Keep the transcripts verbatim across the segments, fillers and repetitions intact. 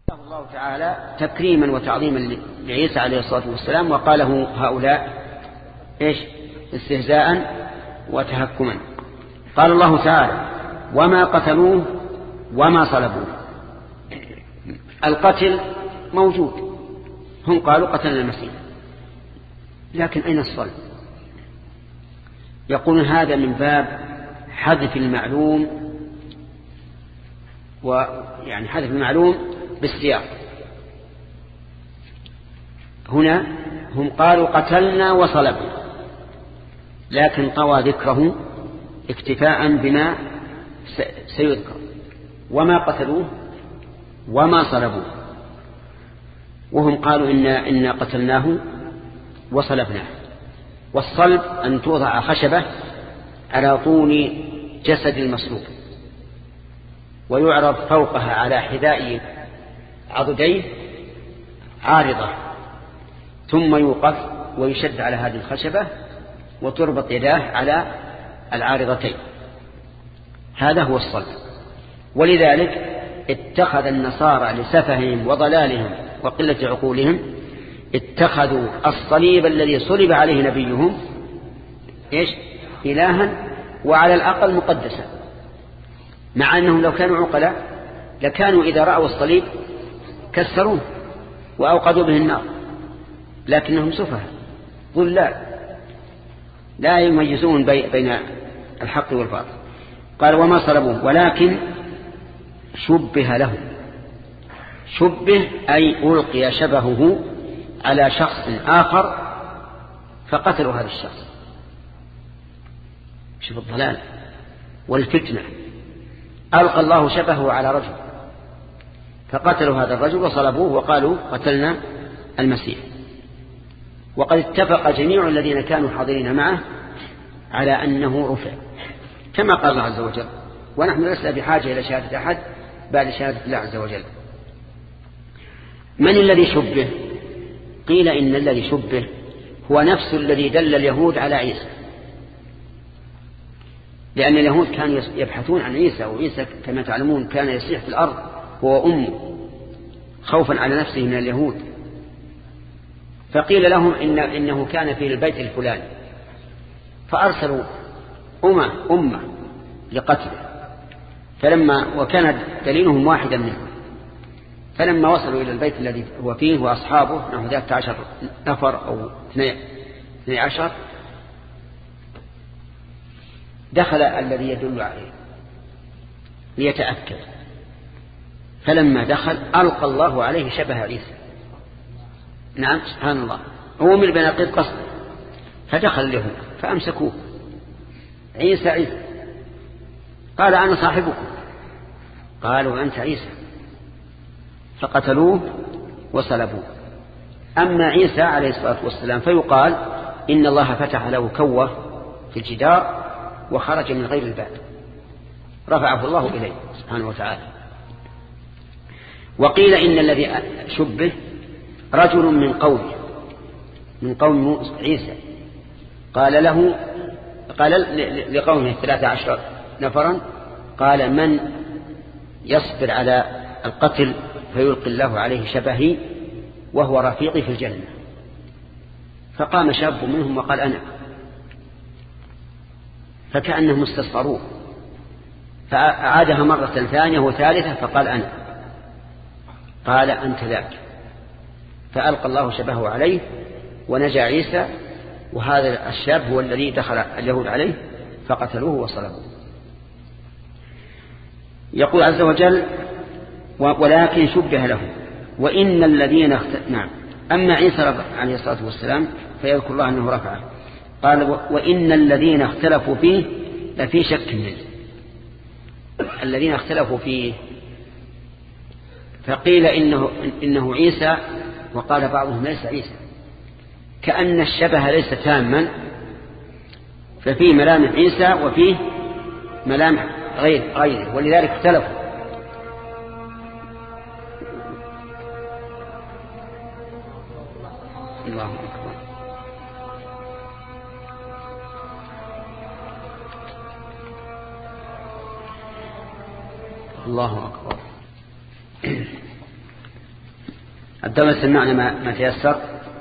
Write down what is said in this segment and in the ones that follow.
الله تعالى تكريما وتعظيما لعيسى عليه الصلاة والسلام، وقاله هؤلاء إيش استهزاء وتهكما. قال الله تعالى: وما قتلوه وما صلبوه. القتل موجود، هم قالوا قتلنا المسيح، لكن أين الصلب؟ يقولون هذا من باب حذف المعلوم، ويعني حذف المعلوم بالسياق. هنا هم قالوا قتلنا وصلبنا، لكن طوى ذكره اكتفاء بما سيذكر. وما قتلوه وما صلبوه، وهم قالوا إن, إن قتلناه وصلبناه. والصلب أن توضع خشبة على طول جسد المصلوب، ويعرض فوقها على حذاء عضديه عارضة، ثم يوقف ويشد على هذه الخشبة وتربط يداه على العارضتين. هذا هو الصلب. ولذلك اتخذ النصارى لسفههم وضلالهم وقلة عقولهم اتخذوا الصليب الذي صلب عليه نبيهم إيش إلها، وعلى الأقل مقدسا، مع أنهم لو كانوا عقلاء لكانوا إذا رأوا الصليب كسروه وأوقدوا به النار، لكنهم سفهاء ضلال لا يميزون بين الحق والباطل. قال: وما صلبوه ولكن شبه له. شبه أي ألقي شبهه على شخص آخر فقتلوا هذا الشخص. شوف الضلال والفتنة. ألقى الله شبهه على رجل فقتلوا هذا الرجل وصلبوه وقالوا قتلنا المسيح. وقد اتفق جميع الذين كانوا حاضرين معه على أنه رفع كما قال الله عز وجل، ونحن لسنا بحاجة إلى شهادة أحد بعد شهادة الله عز وجل. من الذي شبه؟ قيل إن الذي شبه هو نفس الذي دل اليهود على عيسى، لأن اليهود كانوا يبحثون عن عيسى، وعيسى كما تعلمون كان يصيح في الأرض هو أمه خوفا على نفسه من اليهود. فقيل لهم إن إنه كان في البيت الفلاني، فأرسلوا أمة أمة لقتله، فلما وكان دليلهم واحدا منهم، فلما وصلوا إلى البيت الذي هو فيه وأصحابه نحو ثلاثة عشر نفر أو اثني عشر، دخل الذي يدل عليه ليتأكد، فلما دخل ألقى الله عليه شبه عيسى. نعم سبحان الله، هو من بناقيض قصد، فدخل له فأمسكوه. عيسى عيسى، قال: أنا صاحبكم. قالوا: أنت عيسى. فقتلوه وصلبوه. أما عيسى عليه الصلاة والسلام فيقال إن الله فتح له كوة في الجدار وخرج من غير الباب، رفعه الله إليه سبحانه وتعالى. وقيل إن الذي شبه رجل من قومه من قوم عيسى، قال له قال لقومه ثلاثة عشر نفرا، قال: من يصبر على القتل فيلقي الله عليه شبهي وهو رفيقي في الجنة. فقام شاب منهم وقال: أنا. فكأنهم استصغروه، فأعادها مرة ثانية وثالثة فقال: أنا. قال: أنت ذاك. فألقى الله شبهه عليه ونجا عيسى، وهذا الشاب هو الذي دخل اليهود عليه فقتلوه وصلبوه. يقول عز وجل: ولكن شبه له. وإن الذين اخت... نعم. أما عيسى عليه الصلاة والسلام فيذكر الله أنه رفعه. قال: وإن الذين اختلفوا فيه لفي شك منه. الذين اختلفوا فيه فقيل إنه, إنه عيسى، وقال بعضهم ليس عيسى، كأن الشبه ليس تاما، ففيه ملامح عيسى وفيه ملامح غير غيره، ولذلك اختلفوا. الله أكبر. الله أكبر. الدرس سمعنا ما, ما تيسر.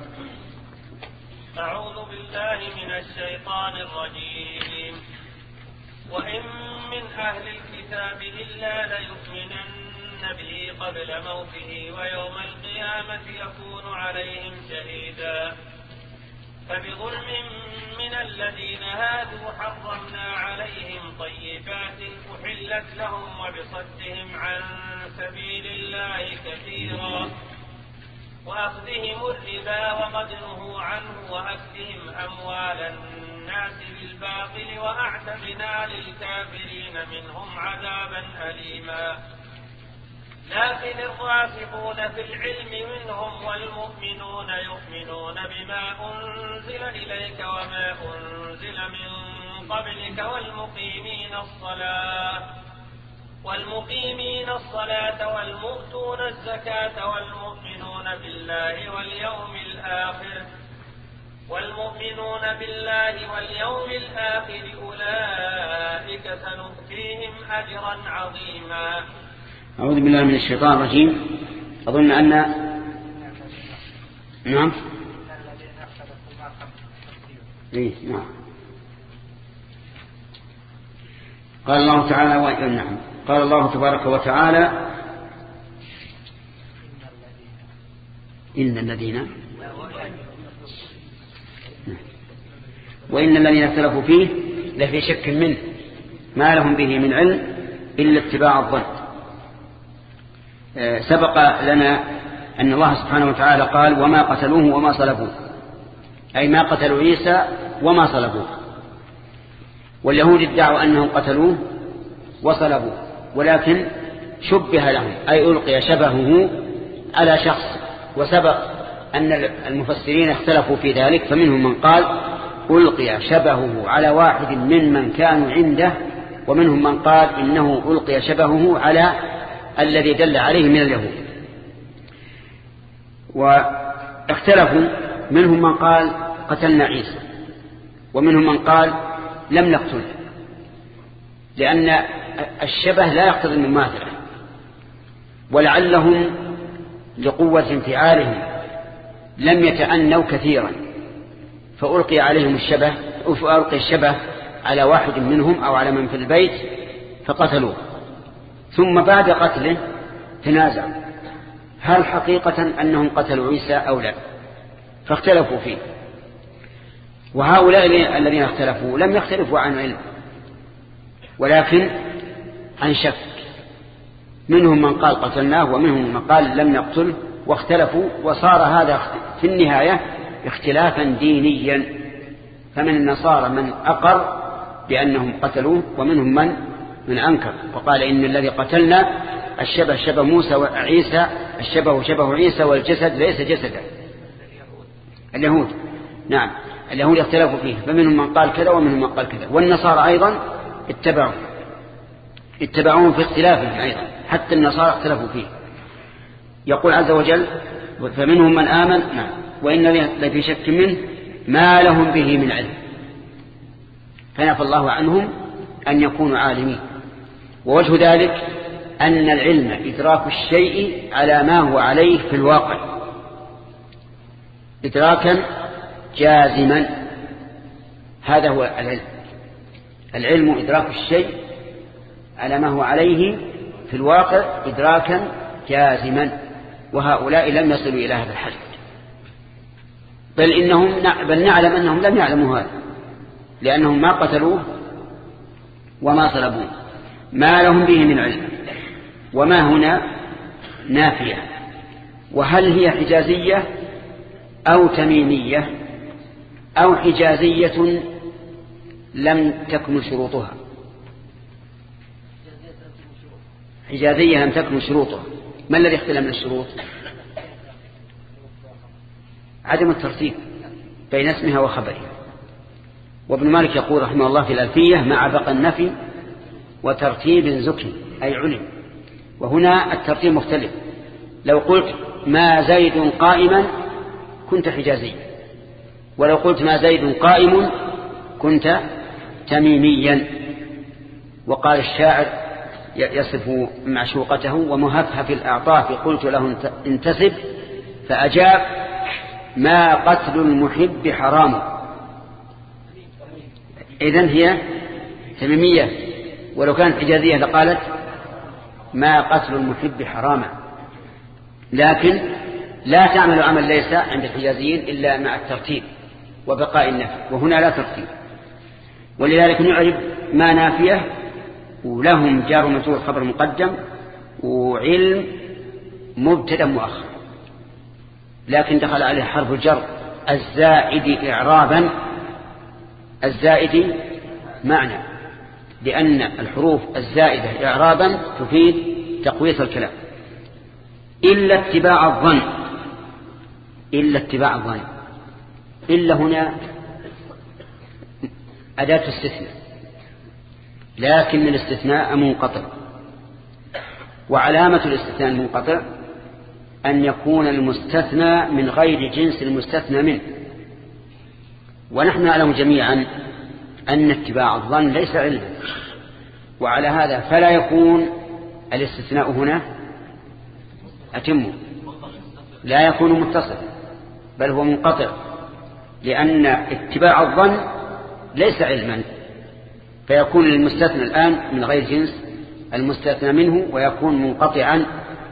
أعوذ بالله من الشيطان الرجيم. وإن من أهل الكتاب إلا ليؤمنن به قبل موته ويوم القيامة يكون عليهم شهيدا. فبظلم من الذين هادوا حرمنا عليهم طيبات أحلت لهم وبصدهم عن سبيل الله كثيرا وأخذهم الربا وقد نهوا عنه وأكلهم أموال الناس بالباطل وأعتدنا للكافرين منهم عذابا أليما. لكن الراسخون في العلم منهم والمؤمنون يؤمنون بما أنزل إليك وما أنزل من قبلك والمقيمين الصلاة والمقيمين الصلاة والمؤتون الزكاة والمؤمنون بالله واليوم الآخر والمؤمنون بالله واليوم الآخر أولئك سنؤتيهم أجرا عظيما. أعوذ بالله من الشيطان الرجيم. أظن أن نعم إيه نعم قال الله تعالى و... نعم قال الله تبارك وتعالى إن الذين وإن الذين اختلفوا فيه لفي شك منه ما لهم به من علم إلا اتباع الظن. سبق لنا أن الله سبحانه وتعالى قال وما قتلوه وما صلبوه، أي ما قتلوا عيسى وما صلبوه. واليهود ادعوا أنهم قتلوه وصلبوه، ولكن شبه لهم أي ألقي شبهه على شخص. وسبق أن المفسرين اختلفوا في ذلك، فمنهم من قال ألقي شبهه على واحد ممن كانوا عنده، ومنهم من قال إنه ألقي شبهه على الذي دل عليه من اليهود. واختلفوا، منهم من قال قتلنا عيسى، ومنهم من قال لم نقتله، لأن الشبه لا يقتضي المماثلة، ولعلهم لقوة انفعالهم لم يتأنوا كثيرا فألقي عليهم الشبه أو فألقي الشبه على واحد منهم أو على من في البيت فقتلوه. ثم بعد قتله تنازعوا هل حقيقة أنهم قتلوا عيسى أو لا، فاختلفوا فيه. وهؤلاء الذين اختلفوا لم يختلفوا عن علم ولكن عن شك، منهم من قال قتلناه ومنهم من قال لم نقتله، واختلفوا، وصار هذا في النهاية اختلافا دينيا. فمن النصارى من أقر بأنهم قتلوه، ومنهم من من أنكر وقال إن الذي قتلنا الشبه شبه موسى وعيسى، الشبه شبه عيسى والجسد ليس جسدا. اليهود نعم اليهود اختلفوا فيه، فمنهم من قال كذا ومنهم من قال كذا. والنصارى أيضا اتبعوا اتبعوهم في اختلافه أيضا، حتى النصارى اختلفوا فيه. يقول عز وجل فمنهم من آمن نعم وإن لفي شك منه ما لهم به من علم، فنفى الله عنهم أن يكونوا عالمين. ووجه ذلك أن العلم إدراك الشيء على ما هو عليه في الواقع إدراكا جازما، هذا هو العلم. العلم إدراك الشيء على ما هو عليه في الواقع إدراكا جازما، وهؤلاء لم يصلوا إلى هذا الحد، بل إنهم بل نعلم أنهم لم يعلموا هذا، لأنهم ما قتلوه وما صلبوه، ما لهم به من علم. وما هنا نافية، وهل هي حجازية أو تميمية أو حجازية لم تكن شروطها؟ حجازية لم تكن شروطها. ما الذي اختلف من الشروط؟ عدم الترتيب بين اسمها وخبرها. وابن مالك يقول رحمه الله في الألفية مع بقى النفي وترتيب زكي أي علم. وهنا الترتيب مختلف، لو قلت ما زيد قائما كنت حجازيا، ولو قلت ما زيد قائم كنت تميميا. وقال الشاعر يصف معشوقته ومهفهف الأعطاف قلت له انتسب فأجاب ما قتل المحب حرام. إذن هي تميمية، ولو كانت حجازية لقالت ما قتل المحب حراما، لكن لا تعمل عمل ليس عند الحجازيين إلا مع الترتيب وبقاء النفي، وهنا لا ترتيب، ولذلك نعرف ما نافية ولهم جار ومجرور خبر مقدم وعلم مبتدا مؤخر، لكن دخل عليه حرف الجر الزائد إعرابا، الزائد معنى، لأن الحروف الزائدة إعرابا تفيد تقوية الكلام. إلا اتباع الظن، إلا اتباع الظن، إلا هنا أداة استثناء، لكن الاستثناء منقطع، وعلامة الاستثناء المنقطع أن يكون المستثنى من غير جنس المستثنى منه، ونحن نعلم جميعا أن اتباع الظن ليس علما، وعلى هذا فلا يكون الاستثناء هنا أتم، لا يكون متصل، بل هو منقطع، لأن اتباع الظن ليس علما، فيكون المستثنى الآن من غير جنس المستثنى منه ويكون منقطعا.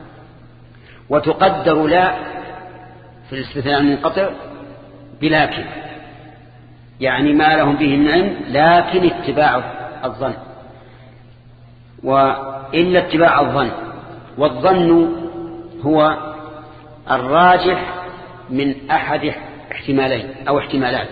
وتقدر لا في الاستثناء المنقطع بلكن، يعني ما لهم به من علم لكن اتباع الظن، وإلا اتباع الظن. والظن هو الراجح من أحد احتمالين أو احتمالات،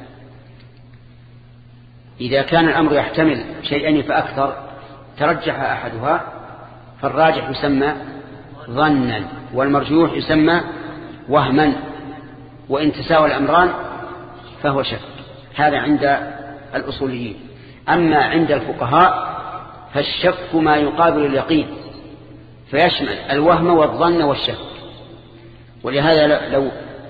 إذا كان الأمر يحتمل شيئين فأكثر ترجح أحدها فالراجح يسمى ظنا، والمرجوح يسمى وهما، وإن تساوى الأمران فهو شك. هذا عند الأصوليين. أما عند الفقهاء فالشك ما يقابل اليقين، فيشمل الوهم والظن والشك. ولهذا لو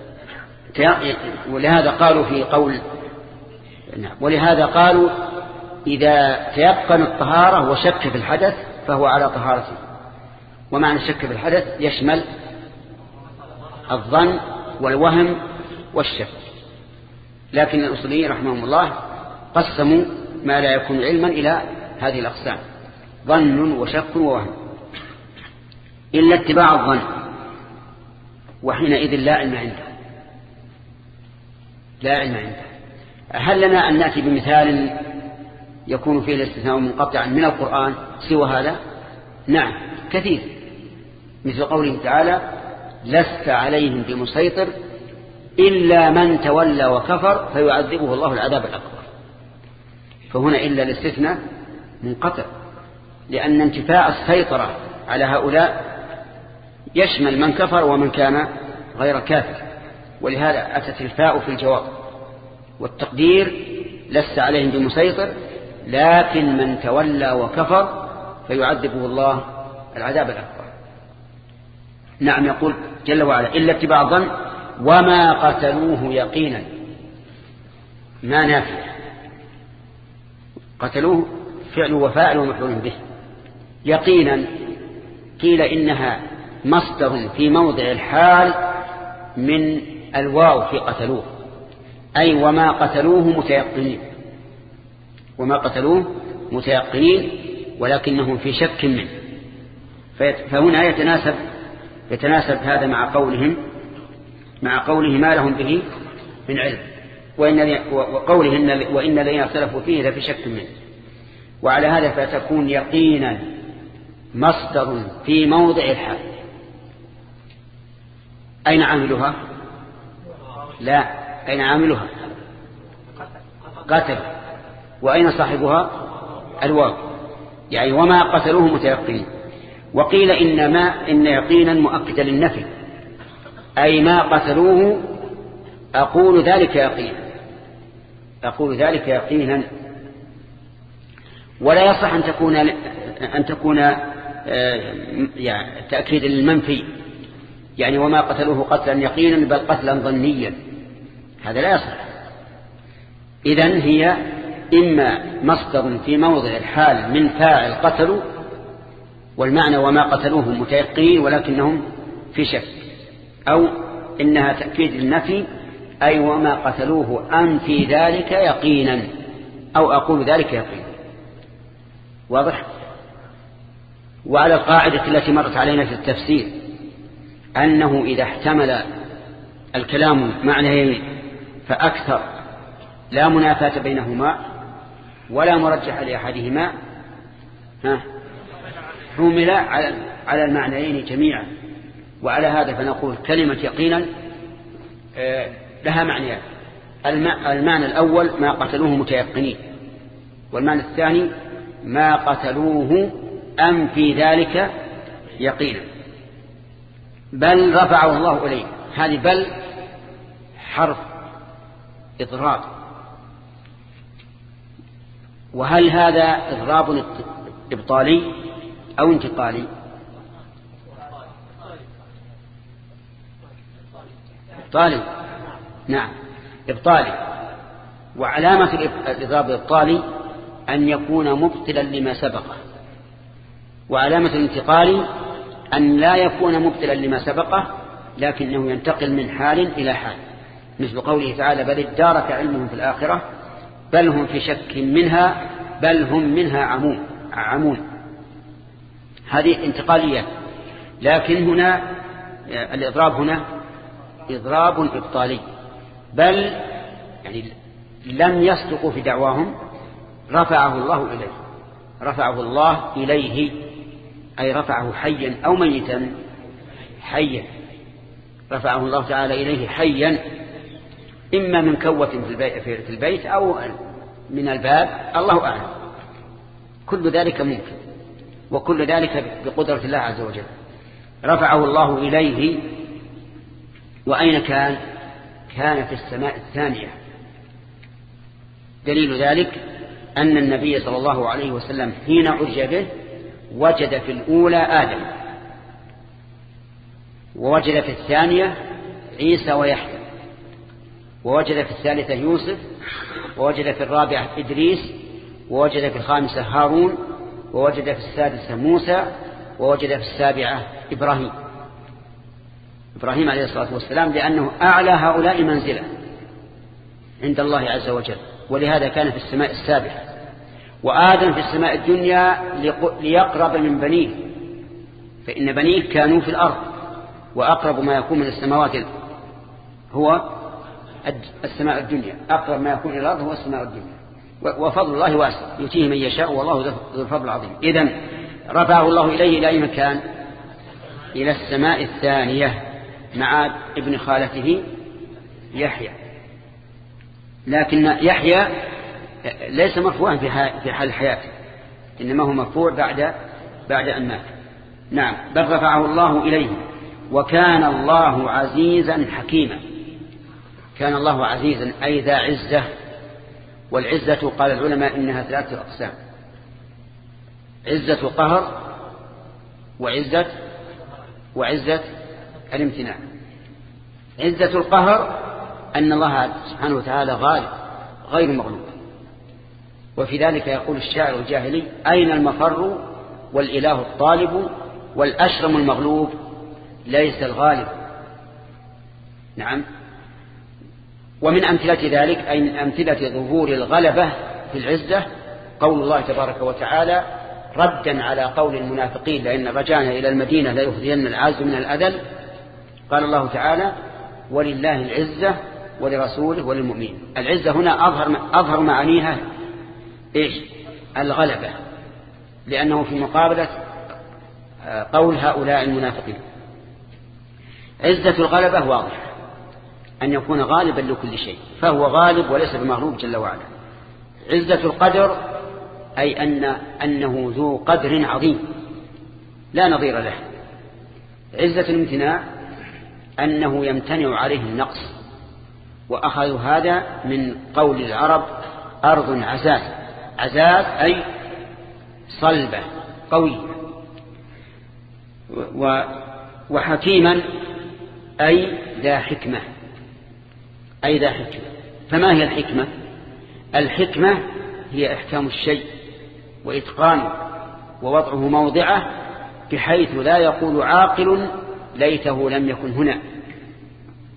ولهذا قالوا في قول ولهذا قالوا إذا تيقن الطهارة وشك في الحدث فهو على طهارته. ومعنى الشك في الحدث يشمل الظن والوهم والشك. لكن الأصوليين رحمهم الله قسموا ما لا يكون علما إلى هذه الأقسام: ظن وشك ووهم. إلا اتباع الظن، وحينئذ لا علم عنده، لا علم عنده. هل لنا أن نأتي بمثال يكون فيه الاستثناء منقطعا من القرآن سوى هذا؟ نعم كثير، مثل قوله تعالى: لست عليهم بمسيطر إلا من تولى وكفر فيعذبه الله العذاب الأكبر. فهنا إلا الاستثناء منقطع، لأن انتفاء السيطرة على هؤلاء يشمل من كفر ومن كان غير كافر، ولهذا أتت الفاء في الجواب، والتقدير لست عليهم بمسيطر لكن من تولى وكفر فيعذبه الله العذاب الأكبر. نعم، يقول جل وعلا: إلا اتباع الظن وما قتلوه يقينا. ما نافع، قتلوه فعل وفاعل ومفعول به. يقينا قيل إنها مصدر في موضع الحال من الواو في قتلوه، أي وما قتلوه متيقنين، وما قتلوه متيقنين ولكنهم في شك منه. فهنا يتناسب يتناسب هذا مع قولهم مع قوله ما لهم به من علم، وإن وقوله إن وإن الذين اختلفوا فيه لفي شك منه. وعلى هذا فتكون يقينا مصدر في موضع الحال. أين عاملها؟ لا، أين عاملها؟ قتل. وأين صاحبها؟ الواو، يعني وما قتلوه متيقنين. وقيل إن ما إن يقينا مؤكدا للنفي، أي ما قتلوه أقول ذلك يقينا، أقول ذلك يقينا. ولا يصح أن تكون أن تكون يعني تأكيد للمنفي، يعني وما قتلوه قتلا يقينا بل قتلا ظنيا، هذا لا يصح. إذن هي إما مصدر في موضع الحال من فاعل قتلوا، والمعنى وما قتلوهم متيقنين ولكنهم في شك، أو إنها تأكيد للنفي، أي وما قتلوه أنفي ذلك يقينا، أو أقول ذلك يقينا. واضح؟ وعلى القاعدة التي مرت علينا في التفسير أنه إذا احتمل الكلام معنيين فأكثر لا منافاة بينهما ولا مرجح لأحدهما حمل على المعنيين جميعا. وعلى هذا فنقول كلمة يقينا لها معنيان: المعنى الأول ما قتلوه متيقنين، والمعنى الثاني ما قتلوه أم في ذلك يقينا. بل رفعه الله إليه، هذه بل حرف إضراب. وهل هذا إضراب إبطالي أو انتقالي؟ إبطالي، نعم إبطالي. وعلامة الإضراب الإبطالي أن يكون مبطلا لما سبقه، وعلامة الانتقال أن لا يكون مبطلا لما سبقه لكنه ينتقل من حال إلى حال، مثل قوله تعالى: بل ادارك علمهم في الآخرة بل هم في شك منها بل هم منها عمون عمون هذه انتقالية. لكن هنا الإضراب هنا إضراب إبطالي، بل يعني لم يصدقوا في دعواهم، رفعه الله إليه، رفعه الله إليه أي رفعه حيا أو ميتا. حيا، رفعه الله تعالى إليه حيا، إما من كوة في البيت أو من الباب، الله أعلم. كل ذلك ممكن، وكل ذلك بقدرة الله عز وجل. رفعه الله إليه، وأين كان؟ كان في السماء الثانية. دليل ذلك أن النبي صلى الله عليه وسلم حين عرج به وجد في الأولى آدم، ووجد في الثانية عيسى ويحيى، ووجد في الثالثة يوسف، ووجد في الرابعة إدريس، ووجد في الخامسة هارون، ووجد في السادسة موسى، ووجد في السابعة إبراهيم إبراهيم عليه الصلاة والسلام، لأنه أعلى هؤلاء منزلة عند الله عز وجل، ولهذا كان في السماء السابعة. وآدم في السماء الدنيا ليقرب من بنيه، فإن بنيه كانوا في الأرض، وأقرب ما يكون من السماوات هو السماء الدنيا، أقرب ما يكون إلى الأرض هو السماء الدنيا. وفضل الله واسع يؤتيه من يشاء والله ذو الفضل العظيم. إذن رفعه الله إليه إلى أي مكان؟ إلى السماء الثانية مع ابن خالته يحيى. لكن يحيى ليس مرفوعا في حال حياته، إنما هو مرفوع بعد بعد أن مات. نعم، بل رفعه الله إليه. وكان الله عزيزا حكيما. كان الله عزيزا أي ذا عزة، والعزة قال العلماء إنها ثلاثة أقسام: عزة قهر، وعزة وعزة الامتناع. عزة القهر أن الله سبحانه وتعالى غالب غير مغلوب، وفي ذلك يقول الشاعر الجاهلي: أين المفر والإله الطالب والأشرم المغلوب ليس الغالب. نعم. ومن أمثلة ذلك أي من أمثلة ظهور الغلبة في العزة قول الله تبارك وتعالى ردا على قول المنافقين: لئن رجعنا إلى المدينة ليخرجن العز من الأذل. قال الله تعالى: ولله العزة ولرسوله وللمؤمنين. العزة هنا أظهر أظهر معانيها إيش؟ الغلبة، لأنه في مقابلة قول هؤلاء المنافقين. عزة الغلبة واضح، أن يكون غالبا لكل شيء، فهو غالب وليس بمغلوب جل وعلا. عزة القدر أي أن أنه ذو قدر عظيم لا نظير له. عزة الامتناع أنه يمتنع عليه النقص، وأخذوا هذا من قول العرب أرض عزاز. عزاز أي صلبة قوية. وحكيما أي ذا حكمة أي ذا حكمة. فما هي الحكمة؟ الحكمة هي إحكام الشيء وإتقانه ووضعه موضعه، بحيث لا يقول عاقل ليته لم يكن هنا،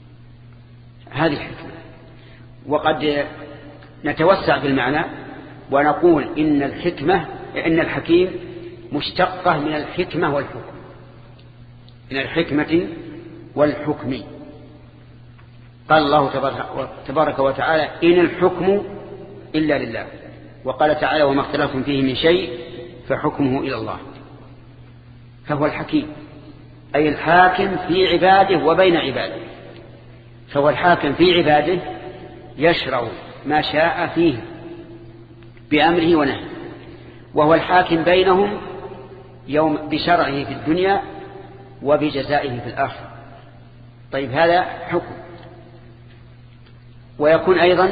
هذه الحكمة. وقد نتوسع في المعنى ونقول إن الحكمة إن الحكيم مشتقة من الحكمة والحكم، من الحكمة والحكم. قال الله تبارك وتعالى إن الحكم إلا لله، وقال تعالى وما اختلفتم فيه من شيء فحكمه إلى الله. فهو الحكيم أي الحاكم في عباده وبين عباده، فهو الحاكم في عباده يشرع ما شاء فيه بأمره ونهيه، وهو الحاكم بينهم يوم بشرعه في الدنيا وبجزائه في الآخرة. طيب هذا حكم. ويكون أيضا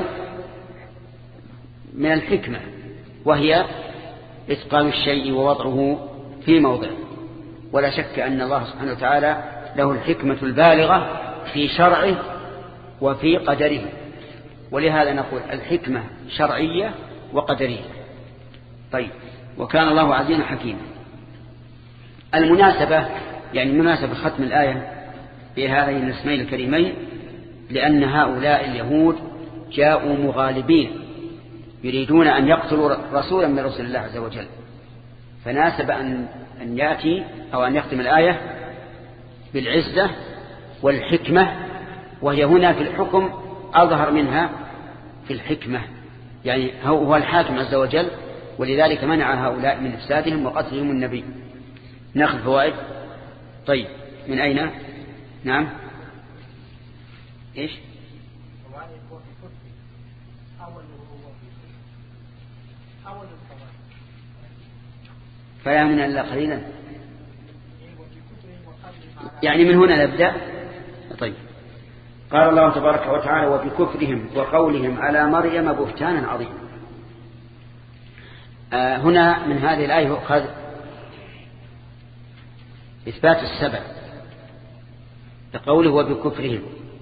من الحكمة وهي إتقان الشيء ووضعه في موضعه. ولا شك أن الله سبحانه وتعالى له الحكمة البالغة في شرعه وفي قدره، ولهذا نقول الحكمة شرعية وقدرية. طيب وكان الله عزيزا حكيما. المناسبة يعني مناسبة ختم الآية بهذين الاسمين الكريمين لأن هؤلاء اليهود جاءوا مغالبين يريدون أن يقتلوا رسولا من رسول الله عز وجل، فناسب أن أن يأتي أو أن يختم الآية بالعزة والحكمة، وهي هنا في الحكم أظهر منها في الحكمة، يعني هو الحاكم عز وجل، ولذلك منع هؤلاء من إفسادهم وقتلهم النبي. نأخذ فوائد. طيب من أين؟ نعم إيش؟ فلا من إلا قليلا، يعني من هنا نبدأ. طيب قال الله تبارك وتعالى وبكفرهم وقولهم على مريم بهتانا عظيما. آه هنا من هذه الآية يؤخذ إثبات السبب لقوله وبكفرهم،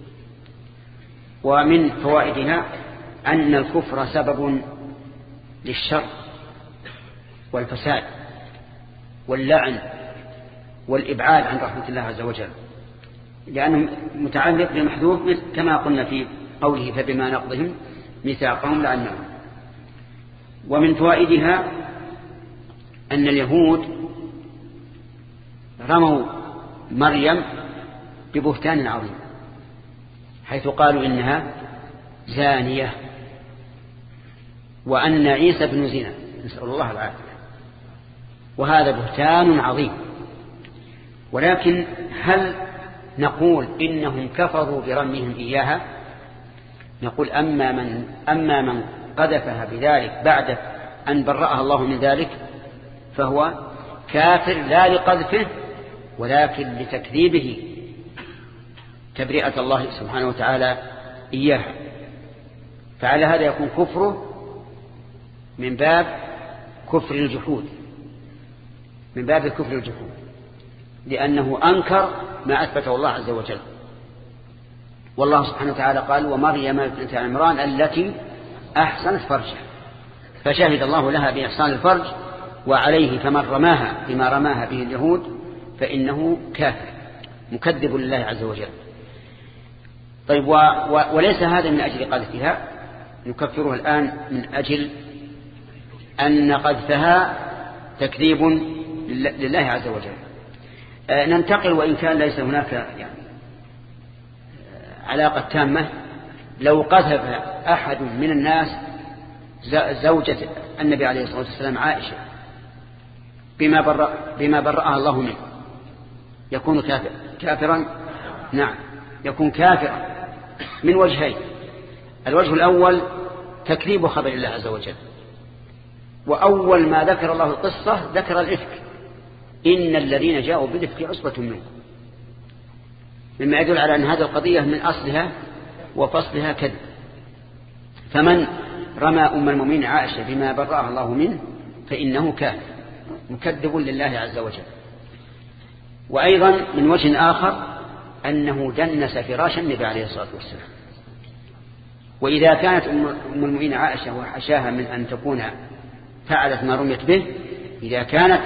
ومن فوائدها أن الكفر سبب للشر والفساد واللعن والإبعاد عن رحمة الله عز وجل، لأنه متعلق بمحذوف كما قلنا في قوله فبما نقضهم ميثاقهم لعنهم. ومن فوائدها أن اليهود رموا مريم ببهتان عظيم، حيث قالوا إنها زانية وأن عيسى بن زنا، نسأل الله العافية، وهذا بهتان عظيم. ولكن هل نقول إنهم كفروا برميهم إياها؟ نقول أما من, أما من قذفها بذلك بعد أن برأها الله من ذلك فهو كافر لا لقذفه ولكن لتكذيبه تبرئة الله سبحانه وتعالى إياها. فعلى هذا يكون كفره من باب كفر الجحود، من باب كفر الجحود، لأنه أنكر ما أثبته الله عز وجل. والله سبحانه وتعالى قال ومريم ابنت عمران التي أحسنت فرجها، فشهد الله لها بإحسان الفرج، وعليه فمن رماها بما رماها به اليهود فإنه كافر مكذب لله عز وجل. طيب و... و... وليس هذا من أجل قذفها، نكفره الآن من أجل أن قذفها تكذيب لله عز وجل. آه ننتقل وإن كان ليس هناك يعني آه علاقة تامة. لو قذف أحد من الناس زوجة النبي عليه الصلاة والسلام عائشة بما برأ بما برأها الله منه يكون كافر كافرا؟ نعم يكون كافرا من وجهين. الوجه الأول تكذيب خبر الله عز وجل، وأول ما ذكر الله القصة ذكر الإفك، إن الذين جاءوا بالإفك عصبة منكم، مما يدل على أن هذه القضية من أصلها وفصلها كذب. فمن رمى أم المؤمنين عائشة بما برأها الله منه فإنه كافر مكذب لله عز وجل. وأيضا من وجه آخر أنه دنس فراش النبي عليه الصلاة والسلام. وإذا كانت أم المؤمنين عائشة وحشاها من أن تكون فعلت ما رميت به، إذا كانت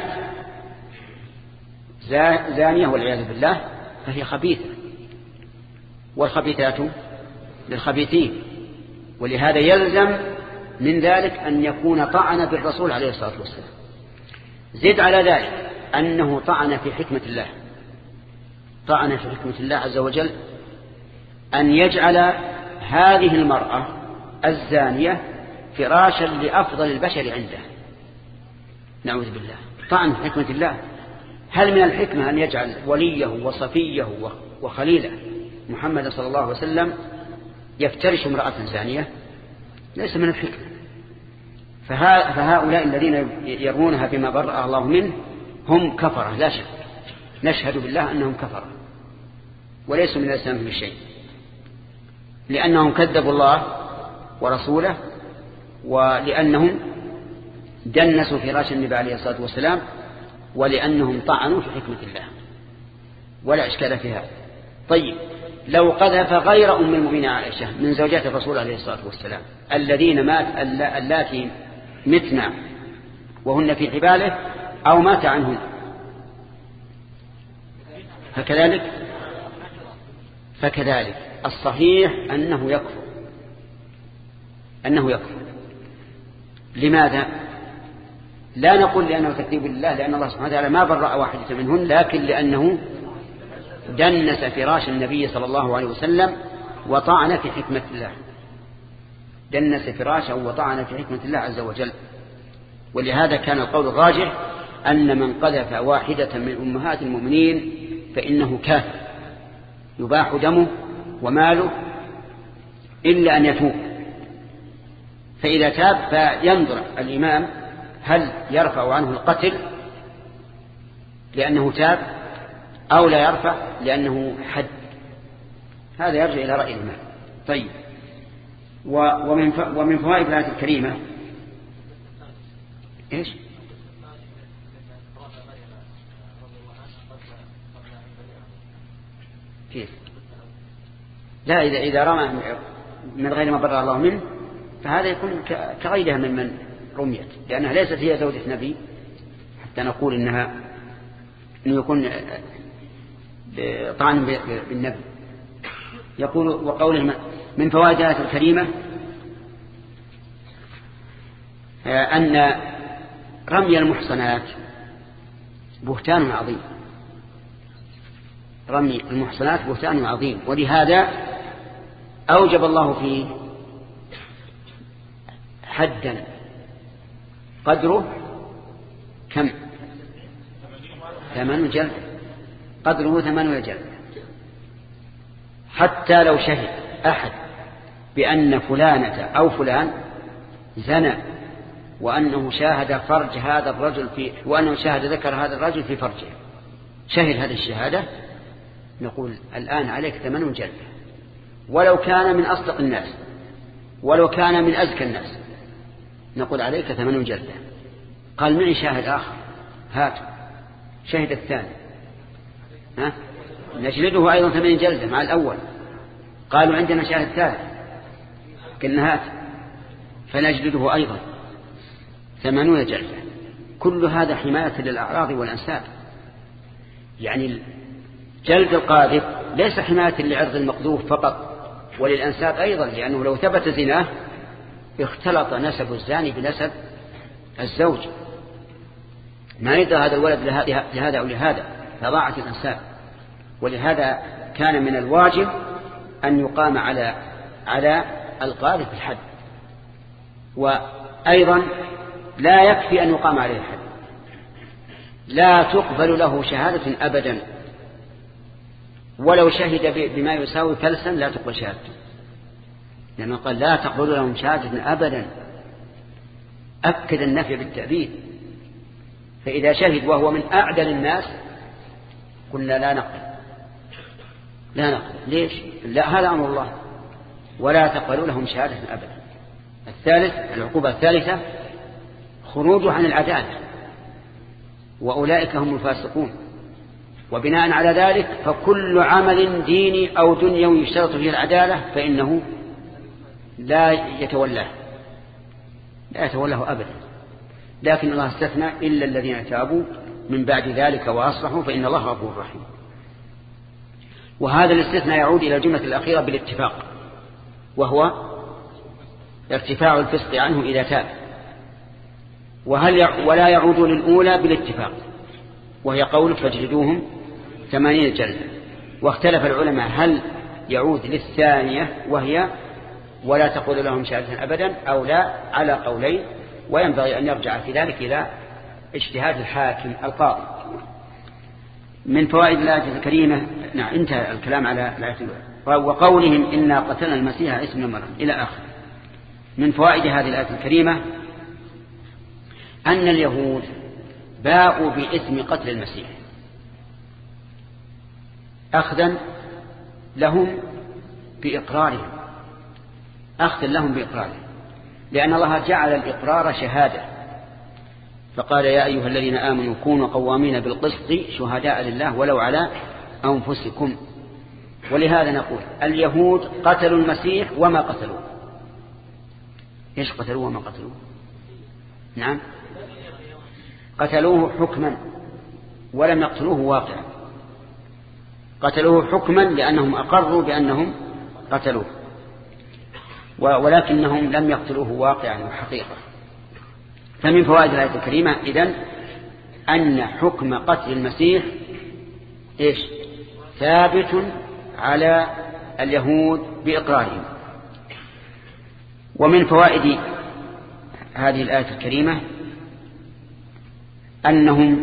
زانية والعياذ بالله فهي خبيثة، والخبيثات للخبيثين، ولهذا يلزم من ذلك أن يكون طعن بالرسول عليه الصلاة والسلام. زد على ذلك أنه طعن في حكمة الله، طعن في حكمة الله عز وجل أن يجعل هذه المرأة الزانية فراشا لأفضل البشر عنده، نعوذ بالله. طعن في حكمة الله. هل من الحكمة أن يجعل وليه وصفيه وخليله محمد صلى الله عليه وسلم يفترش امرأة زانية؟ ليس من الحكمة. فهؤلاء الذين يرمونها بما برأ الله منه هم كفرة لا شك، نشهد بالله أنهم كفرة وليسوا من الإسلام في شيء، لأنهم كذبوا الله ورسوله، ولأنهم دنسوا فراش النبي عليه الصلاة والسلام، ولأنهم طعنوا في حكمة الله، ولا إشكال في هذا. طيب لو قذف غير أم المؤمنين عائشة من زوجات الرسول عليه الصلاة والسلام الذين مات اللاتي متنا وهن في حباله أو مات عنهن، فكذلك فكذلك الصحيح أنه يكفر، أنه يكفر. لماذا؟ لا نقول لأنه تكذيب لله، لأن الله سبحانه وتعالى ما برأ واحدة منهن، لكن لأنه دنس فراش النبي صلى الله عليه وسلم وطعن في حكمة الله، دنس فراشه وطعن في حكمة الله عز وجل. ولهذا كان القول الراجح أن من قذف واحدة من أمهات المؤمنين فإنه كافر يباح دمه وماله إلا أن يتوب. فإذا تاب فينظر الإمام هل يرفع عنه القتل لأنه تاب أو لا يرفع لأنه حد. هذا يرجع إلى رأي الإمام. طيب ومن ومن فوائد الآية الكريمة إيش؟ كيف؟ لا، إذا إذا رمى من غير ما برأ الله منه فهذا يكون كغيرها من من رميت، لأنها ليست هي زوجة نبي حتى نقول إنها إنه يكون طعن بالنبي. يقول وقوله من فوائد الآية الكريمة أن رمي المحصنات بهتان عظيم، رمي المحصنات بهتان عظيم، ولهذا أوجب الله فيه حدا قدره كم؟ ثمان جلد، قدره ثمان جلد. حتى لو شهد أحد بأن فلانة أو فلان زنى وأنه شاهد فرج هذا الرجل في وأنه شاهد ذكر هذا الرجل في فرجه، شهد هذه الشهادة، نقول الآن عليك ثمان جلد، ولو كان من أصدق الناس ولو كان من أزكى الناس نقول عليك ثمان جلدة. قال معي شاهد آخر، هات شهد الثاني، ها نجلده أيضا ثمان جلدة مع الأول. قالوا عندنا شاهد ثالث، قلنا هات فنجلده أيضا ثمانون جلدة. كل هذا حماية للأعراض والأنساب. يعني جلد القاذف ليس حماية لعرض المقذوف فقط وللأنساب أيضا، لأنه لو ثبت زناه اختلط نسب الزاني بنسب الزوج، ما يدرى هذا الولد لهذا أو لهذا، فضاعت الأنساب. ولهذا كان من الواجب أن يقام على على القاذف الحد، وأيضا لا يكفي أن يقام عليه الحد، لا تقبل له شهادة أبدا، ولو شهد بما يساوي فلسا لا تقبل شهادته، لأنه قال لا تقبل لهم شهادة أبدا، أكد النفي بالتأبيد. فإذا شهد وهو من أعدل الناس قلنا لا نقبل لا نقبل ليش؟ لا، هذا أمر الله، ولا تقبلوا لهم شهادة أبدا. الثالث العقوبة الثالثة خروجه عن العدالة، وأولئك هم الفاسقون. وبناء على ذلك فكل عمل ديني أو دنيوي يشترط فيه العدالة فإنه لا يتولاه لا يتولاه أبدا. لكن الله استثنى إلا الذين تابوا من بعد ذلك وأصلحوا فإن الله غفور رحيم. وهذا الاستثناء يعود إلى الجملة الأخيرة بالاتفاق، وهو ارتفاع الفسق عنه إذا تاب، وهل ي... ولا يعود للأولى بالاتفاق، وهي قول فاجلدوهم ثمانين جلدة. واختلف العلماء هل يعود للثانية وهي ولا تقول لهم شهادة أبدا أو لا، على قولين، وينبغي أن يرجع في ذلك إلى اجتهاد الحاكم القاضي. من فوائد الآية الكريمة، نعم انتهى الكلام على الآية الأولى، وقولهم إنا قتلنا المسيح عيسى ابن مريم إلى آخر. من فوائد هذه الآية الكريمة أن اليهود باءوا بإثم قتل المسيح أخذا لهم بإقرارهم، أخذا لهم بإقرارهم، لأن الله جعل الإقرار شهادة، فقال يا أيها الذين آمنوا كونوا قوامين بالقسط شهداء لله ولو على أنفسكم. ولهذا نقول اليهود قتلوا المسيح وما قتلوه. إيش قتلوه وما قتلوه؟ نعم، قتلوه حكما ولم يقتلوه واقعا. قتلوه حكما لأنهم أقروا بأنهم قتلوه، ولكنهم لم يقتلوه واقعا وحقيقة. فمن فوائد الآية الكريمة إذن أن حكم قتل المسيح إيش؟ ثابت على اليهود بإقرارهم. ومن فوائد هذه الآية الكريمة أنهم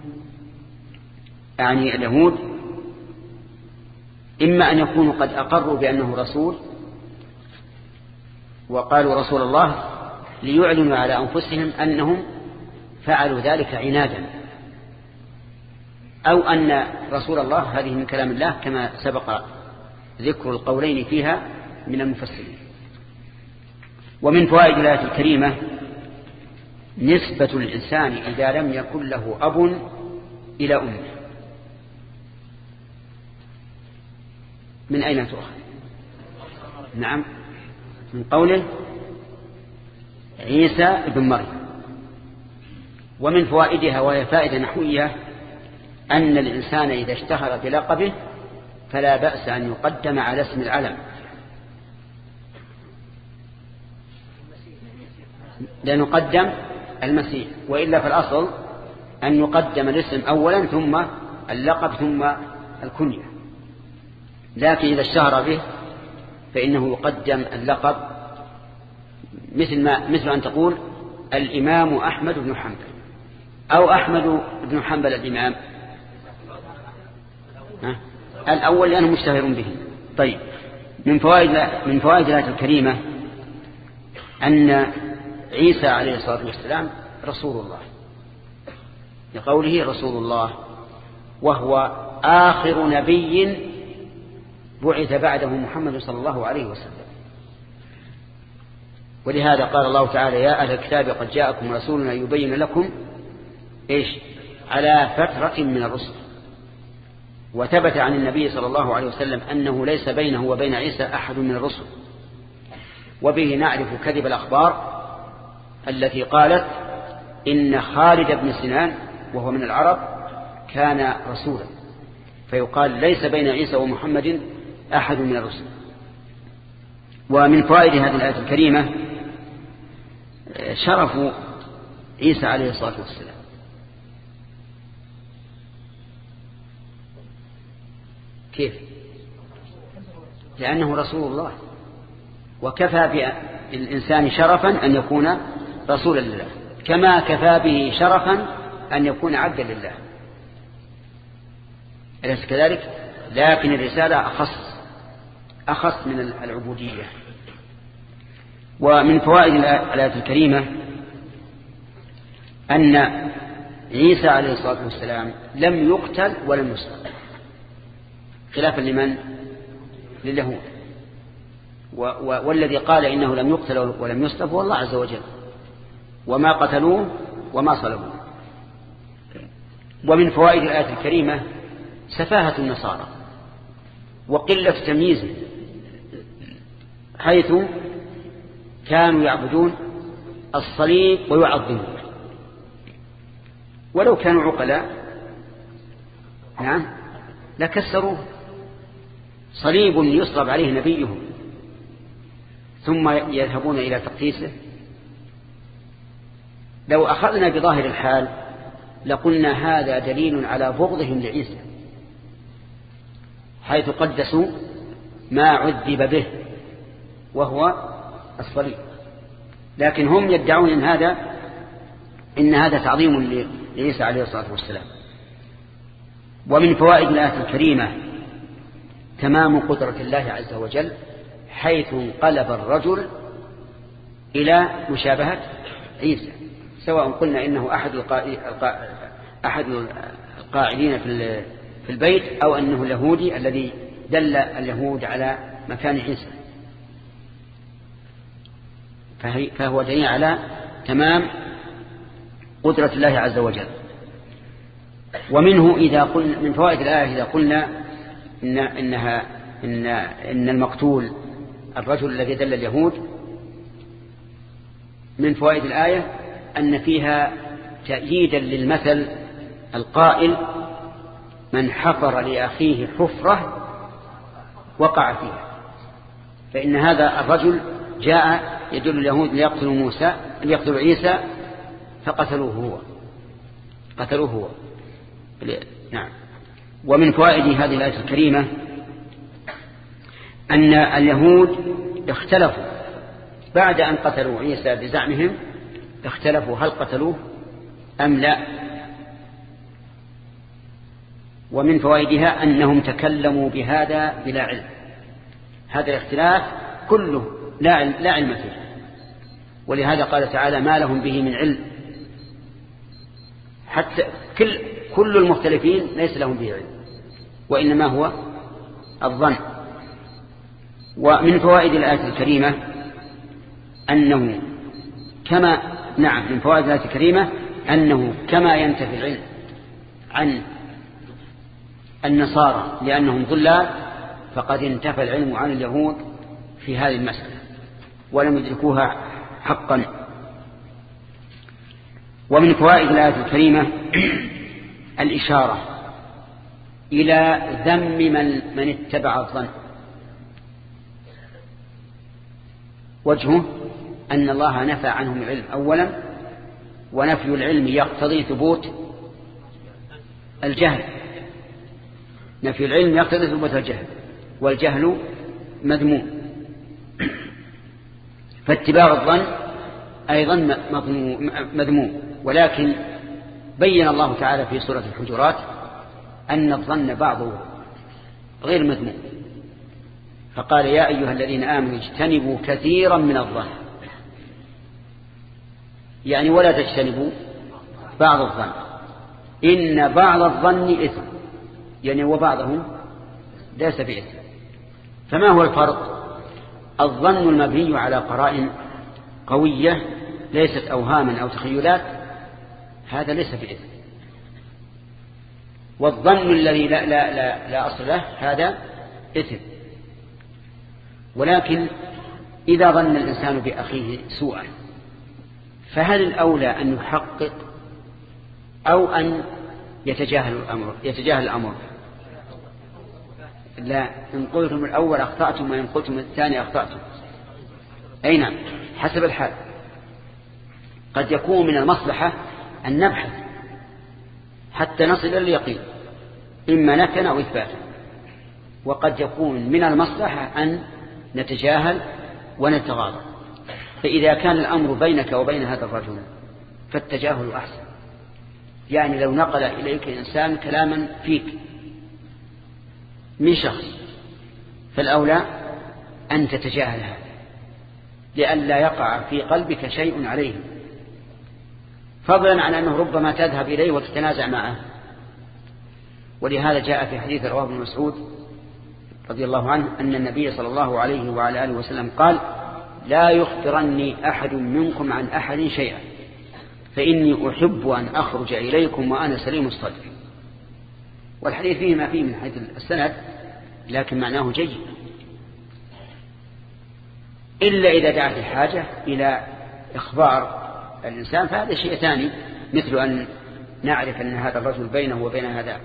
يعني اليهود إما أن يكونوا قد أقروا بأنه رسول وقالوا رسول الله ليعلنوا على أنفسهم أنهم فعلوا ذلك عنادا، أو أن رسول الله هذه من كلام الله كما سبق ذكر القولين فيها من المفسرين. ومن فوائد الآية الكريمة نسبة الإنسان إذا لم يكن له أب إلى أمه. من أين تؤخذ؟ نعم، من قوله عيسى ابن مريم. ومن فوائدها وهي فائدة نحوية أن الإنسان إذا اشتهر بلقبه فلا بأس أن يقدم على اسم العلم، لنقدم المسيح، وإلا في الأصل أن يقدم الاسم أولا ثم اللقب ثم الكنية، لكن إذا اشتهر به فإنه يقدم اللقب، مثل ما مثل أن تقول الإمام أحمد بن حنبل أو أحمد بن حنبل الإمام، الأول لأنه مشتهر به. طيب، من فوائد من فوائد الآية الكريمة أن عيسى عليه الصلاة والسلام رسول الله، لقوله رسول الله، وهو آخر نبي بعث بعده محمد صلى الله عليه وسلم. ولهذا قال الله تعالى يا أهل الكتاب قد جاءكم رسولنا يبين لكم إيش على فترة من الرسل. وثبت عن النبي صلى الله عليه وسلم أنه ليس بينه وبين عيسى أحد من الرسل. وبه نعرف كذب الأخبار التي قالت إن خالد بن سنان وهو من العرب كان رسولا، فيقال ليس بين عيسى ومحمد أحد من الرسل. ومن فوائد هذه الآية الكريمة شرف عيسى عليه الصلاة والسلام، كيف؟ لأنه رسول الله، وكفى بالإنسان شرفا أن يكون رسولا لله، كما كفى به شرفا أن يكون عبدا لله، أليس كذلك؟ لكن الرسالة أخص أخص من العبودية. ومن فوائد الآية الكريمة أن عيسى عليه الصلاة والسلام لم يقتل ولم يصلب، خلافا لمن؟ لليهود. والذي قال إنه لم يقتل ولم يصلب هو الله عز وجل، وما قتلوه وما صلبوه. ومن فوائد الآية الكريمة سفاهة النصارى وقلة تمييزه، حيث كانوا يعبدون الصليب ويعظمون، ولو كانوا عقلاء نعم لكسروه. صليب يصلب عليه نبيهم ثم يذهبون إلى تقديسه. لو أخذنا بظاهر الحال لقلنا هذا دليل على بغضهم لعيسى، حيث قدسوا ما عذب به وهو الصليب، لكن هم يدعون إن هذا إن هذا تعظيم لعيسى عليه الصلاة والسلام. ومن فوائد الآية الكريمة تمام قدرة الله عز وجل، حيث انقلب الرجل إلى مشابهة عيسى، سواء قلنا إنه أحد أحد القاعدين في البيت أو أنه اليهودي الذي دل اليهود على مكان عيسى، فهو دليل على تمام قدرة الله عز وجل. ومنه إذا قلنا من فوائد الآية إذا قلنا إن إنها إن إن المقتول الرجل الذي دل اليهود، من فوائد الآية أن فيها تأييدا للمثل القائل من حفر لأخيه حفرة وقع فيها، فإن هذا الرجل جاء يدل اليهود ليقتلوا موسى ليقتلوا عيسى فقتلوه هو قتلوه هو نعم. ومن فوائد هذه الآية الكريمة أن اليهود اختلفوا بعد أن قتلوا عيسى بزعمهم، اختلفوا هل قتلوه أم لا. ومن فوائدها أنهم تكلموا بهذا بلا علم، هذا الاختلاف كله لا علم, لا علم فيه، ولهذا قال تعالى ما لهم به من علم، حتى كل, كل المختلفين ليس لهم به علم، وإنما هو الظن. ومن فوائد الآية الكريمة أنه كما نعم من فوائد الآية الكريمة أنه كما ينتفي العلم عن النصارى لأنهم ضلال، فقد انتفى العلم عن اليهود في هذه المسألة ولم يدركوها حقا. ومن فوائد الآية الكريمة الإشارة إلى ذم من, من اتبع الظن. وجهه أن الله نفى عنهم العلم أولا، ونفي العلم يقتضي ثبوت الجهل، نفي العلم يقتضي ثبوت الجهل، والجهل مذموم، فاتباع الظن أيضا مذموم. ولكن بين الله تعالى في سورة الحجرات أن الظن بعضه غير مذموم، فقال يا أيها الذين آمنوا اجتنبوا كثيرا من الظن، يعني ولا تجتنبوا بعض الظن، إن بعض الظن إثم، يعني وبعضهم ليس بإثم. فما هو الفرق؟ الظن المبني على قرائن قوية ليست أوهاما أو تخيلات هذا ليس بإثم، والظن الذي لا, لا, لا, لا أصل له هذا إثم. ولكن إذا ظن الإنسان بأخيه سوءا فهل الأولى أن يحقق أو أن يتجاهل الأمر يتجاهل الأمر لا، إن قلتم الأول أخطأتم وإن قلتم الثاني أخطأتم. أي نعم، حسب الحال. قد يكون من المصلحة أن نبحث حتى نصل إلى اليقين إما نفيا أو إثباتا، وقد يكون من المصلحة أن نتجاهل ونتغاضى. فإذا كان الأمر بينك وبين هذا الرجل فالتجاهل أحسن، يعني لو نقل إليك إنسان كلاما فيك من شخص فالأولى أن تتجاهل هذا لئلا يقع في قلبك شيء عليه، فضلا عن أنه ربما تذهب إليه وتتنازع معه. ولهذا جاء في حديث رواه ابن مسعود رضي الله عنه أن النبي صلى الله عليه وعلى آله وسلم قال لا يخبرني أحد منكم عن أحد شيئا فإني أحب أن أخرج إليكم وأنا سليم الصدر. والحديث فيه ما فيه من حيث السند لكن معناه جيد، إلا إذا دعت الحاجة إلى إخبار الإنسان فهذا شيء ثاني، مثل أن نعرف أن هذا الرجل بينه وبين هذا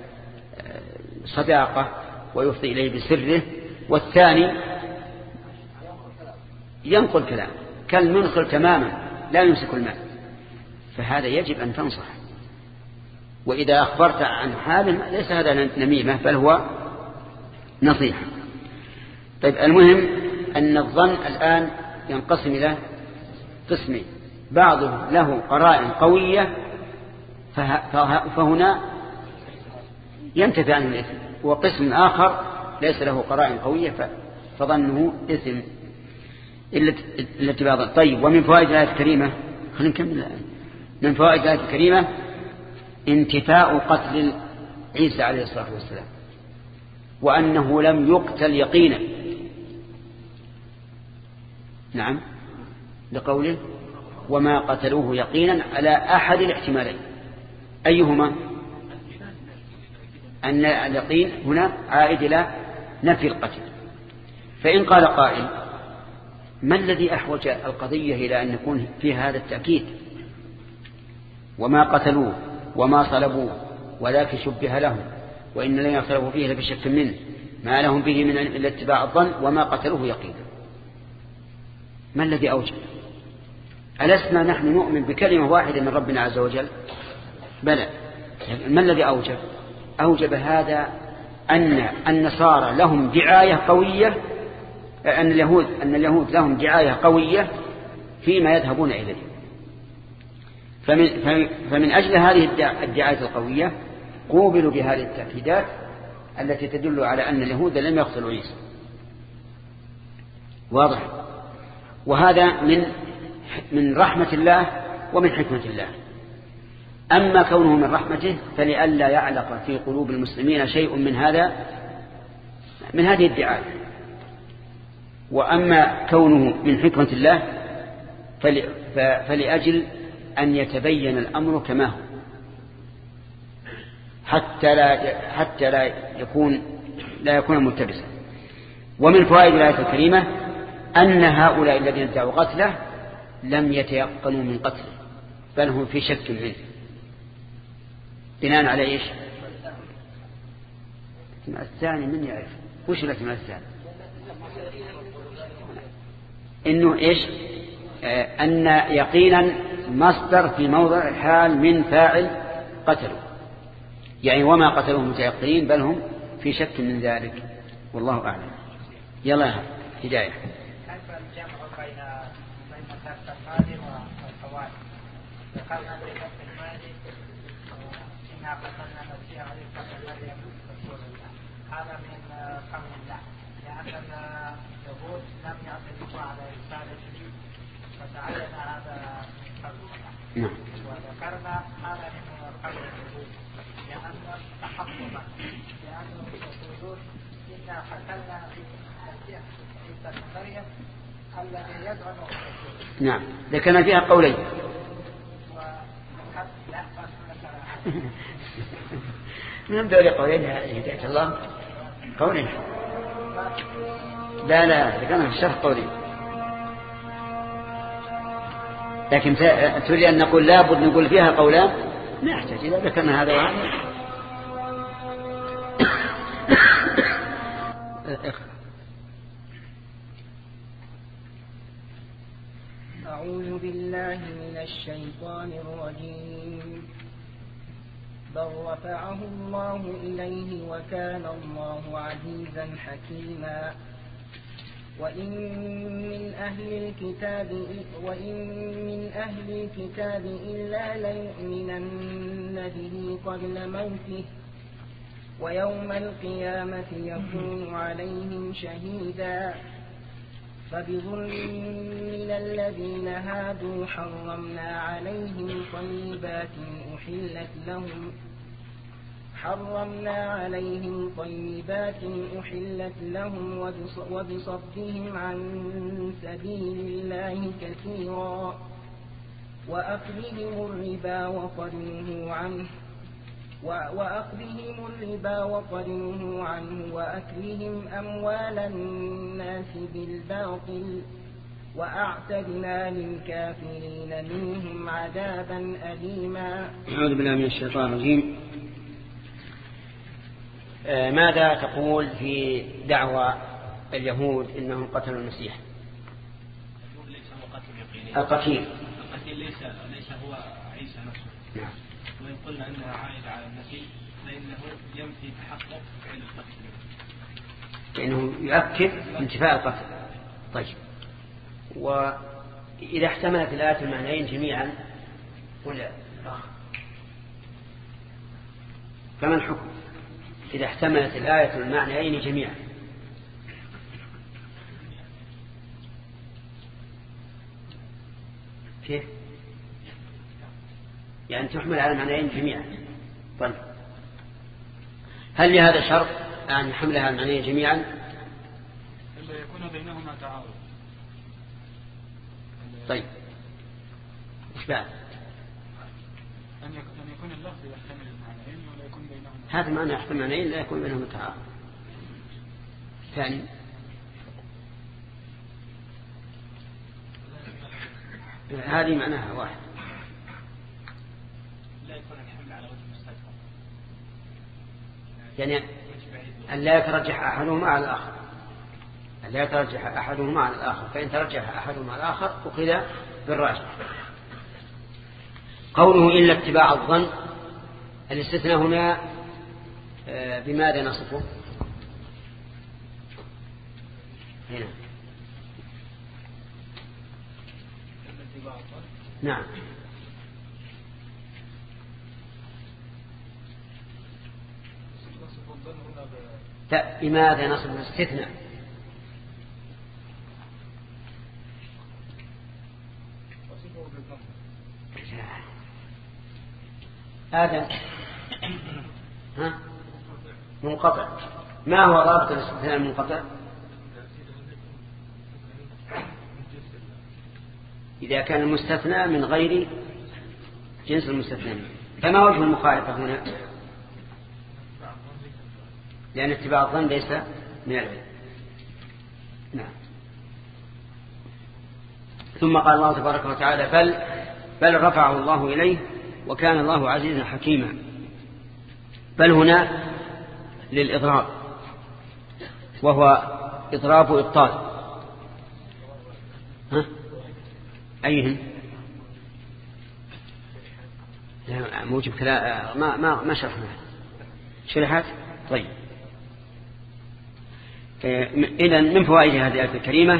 صداقة ويفضي إليه بسره. والثاني ينقل كلام كالمنخل تماما لا يمسك الماء، فهذا يجب أن تنصح. وإذا أخبرت عن حال ليس هذا نميمة بل هو نصيحة. طيب المهم أن الظن الآن ينقسم إلى قسمين، بعضه له قرائن قوية فهنا ينتفي عنه الإثم، وقسم آخر ليس له قرائن قوية فظنه إثم التي بعض. طيب ومن فوائد الآية الكريمة، خلينا نكمل الآن. من فوائد الآية الكريمة انتفاء قتل عيسى عليه الصلاة والسلام، وأنه لم يقتل يقينا. نعم، لقوله وما قتلوه يقينا على أحد الاحتمالين. أيهما؟ أن اليقين هنا عائد إلى نفي القتل. فإن قال قائل ما الذي أحوج القضية إلى أن يكون في هذا التأكيد؟ وما قتلوه وما صلبوه ولكن شبه لهم وإن لن يصلبوا فيه لبشك منه ما لهم به من إلا اتباع الظن وما قتلوه يقينا. ما الذي أوجب؟ ألسنا نحن نؤمن بكلمة واحدة من ربنا عز وجل؟ بلى. ما الذي أوجب؟ أوجب هذا أن النصارى لهم دعاية قوية، أن اليهود أن اليهود لهم دعاية قوية فيما يذهبون إليه. فمن, فمن أجل هذه الدعاية القوية قوبلوا بهذه التأكيدات التي تدل على أن اليهود لم يقتلوا عيسى. واضح؟ وهذا من من رحمة الله ومن حكمة الله. أما كونه من رحمته فلئلا يعلق في قلوب المسلمين شيء من هذا من هذه الدعاية. وأما كونه من حكمة الله فلأجل أن يتبين الأمر كما هو حتى لا حتى لا يكون لا يكون ملتبسا. ومن فوائد الآية الكريمة أن هؤلاء الذين ادعوا قتله لم يتيقنوا من قتله بل هم في شك منه. بناء على إيش؟ الثاني من يعرف وش الاحتمال الثاني؟ إنه إيش؟ آه أن يقينا مصدر في موضع الحال من فاعل قتلوا، يعني وما قتلوه متيقنين بل هم في شك من ذلك. والله أعلم. يلا هداية. كيف الجمع بين بين كسر الماضي والفوائد؟ ذكرنا بكسر الماضي إنا قتلنا المسيح عليه الصلاة والسلام رسول الله، هذا من قول الله، لأن اليهود لم يعترفوا على رسالته فتعين هذا قول الله. وذكرنا هذا من قول اليهود لأن تحكما لأنهم يقولون إنا قتلنا المسيح عيسى بن مريم الذي يدعو الرسول. نعم، ذكرنا فيها قولين. من دول قولين هداية الله قولين. لا لا ذكرنا في الشرح قولين، لكن تريد أن نقول لابد نقول فيها قولان ما يحتاج إذا ذكرنا هذا وهذا. أعوذ بالله من الشيطان الرجيم. بل رفعه الله إليه وكان الله عزيزا حكيما. وإن من أهل الكتاب وإن من أهل الكتاب إلا ليؤمنن به قبل موته ويوم القيامة يكون عليهم شهيدا. فبظلم من الذين هادوا حرمنا عليهم طيبات أحلت لهم حرمنا عليهم طيبات أحلت لهم وبصدهم عن سبيل الله كثيرا وأخذهم الربا وقد نهوا عنه وأخذهم الربا وقد نهوا عنه وأكلهم أموال الناس بالباطل وأعتدنا للكافرين منهم عذابا أليما. أعوذ بالله من الشيطان الرجيم. آه ماذا تقول في دعوى اليهود إنهم قتلوا المسيح؟ القتيل القتيل ليس ليس هو عيسى نفسه. نعم. وإن قلنا أنها عائدة على النفي فإنه ينفي تحقق فعل القتل، لأنه يؤكد انتفاء القتل. طيب، وإذا احتملت الآيات المعنيين جميعا ولا فما الحكم إذا احتملت الآية المعنيين جميعا؟ كيف؟ يعني تحمل على المعنيين جميعا. طيب، هل لهذا شرط أن حملها على المعنيين جميعا؟ إلا يكون بينهما تعارض. طيب، إيش بعد؟ أن يكون اللفظ يحتمل المعنيين ولا يكون بينهما. هذا معنى يحتمل المعنيين لا يكون بينهما تعارض. ثاني، هذه معناها واحد. لا يكون الحمل على وجه مستثنى، يعني أن لا يترجح أحدهما على الآخر، أن لا يترجح أحدهما على الآخر، فإن ترجح أحدهما على الآخر أخذ بالراجح. قوله إلا اتباع الظن، الاستثناء هنا بماذا نصفه؟ هنا نعم. بماذا نصف الاستثناء؟ هذا ها منقطع. ما هو رابط الاستثناء المنقطع؟ إذا كان المستثنى من غير جنس المستثنى. فما وجه المخالفة هنا؟ لأن اتباع الظن ليس من العلم. نعم. ثم قال الله تبارك وتعالى بل بل رفعه الله إليه وكان الله عزيزا حكيما. بل هنا للإضراب، وهو إضراب إبطال. ها؟ أيهم؟ لا موجب كلام ما ما ما شرحنا شرحات. طيب، إذن من فوائد هذه الآية الكريمة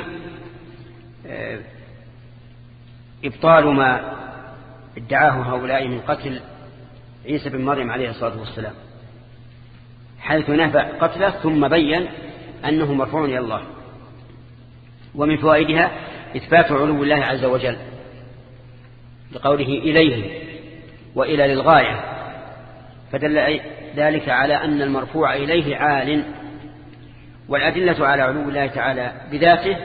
إبطال ما ادعاه هؤلاء من قتل عيسى بن مريم عليه الصلاة والسلام، حيث نفى قتله ثم بين أنه مرفوع إلى الله. ومن فوائدها إثبات علو الله عز وجل بقوله إليه وإلى للغاية، فدل ذلك على أن المرفوع إليه عال. والأدلة على علو الله تعالى بذاته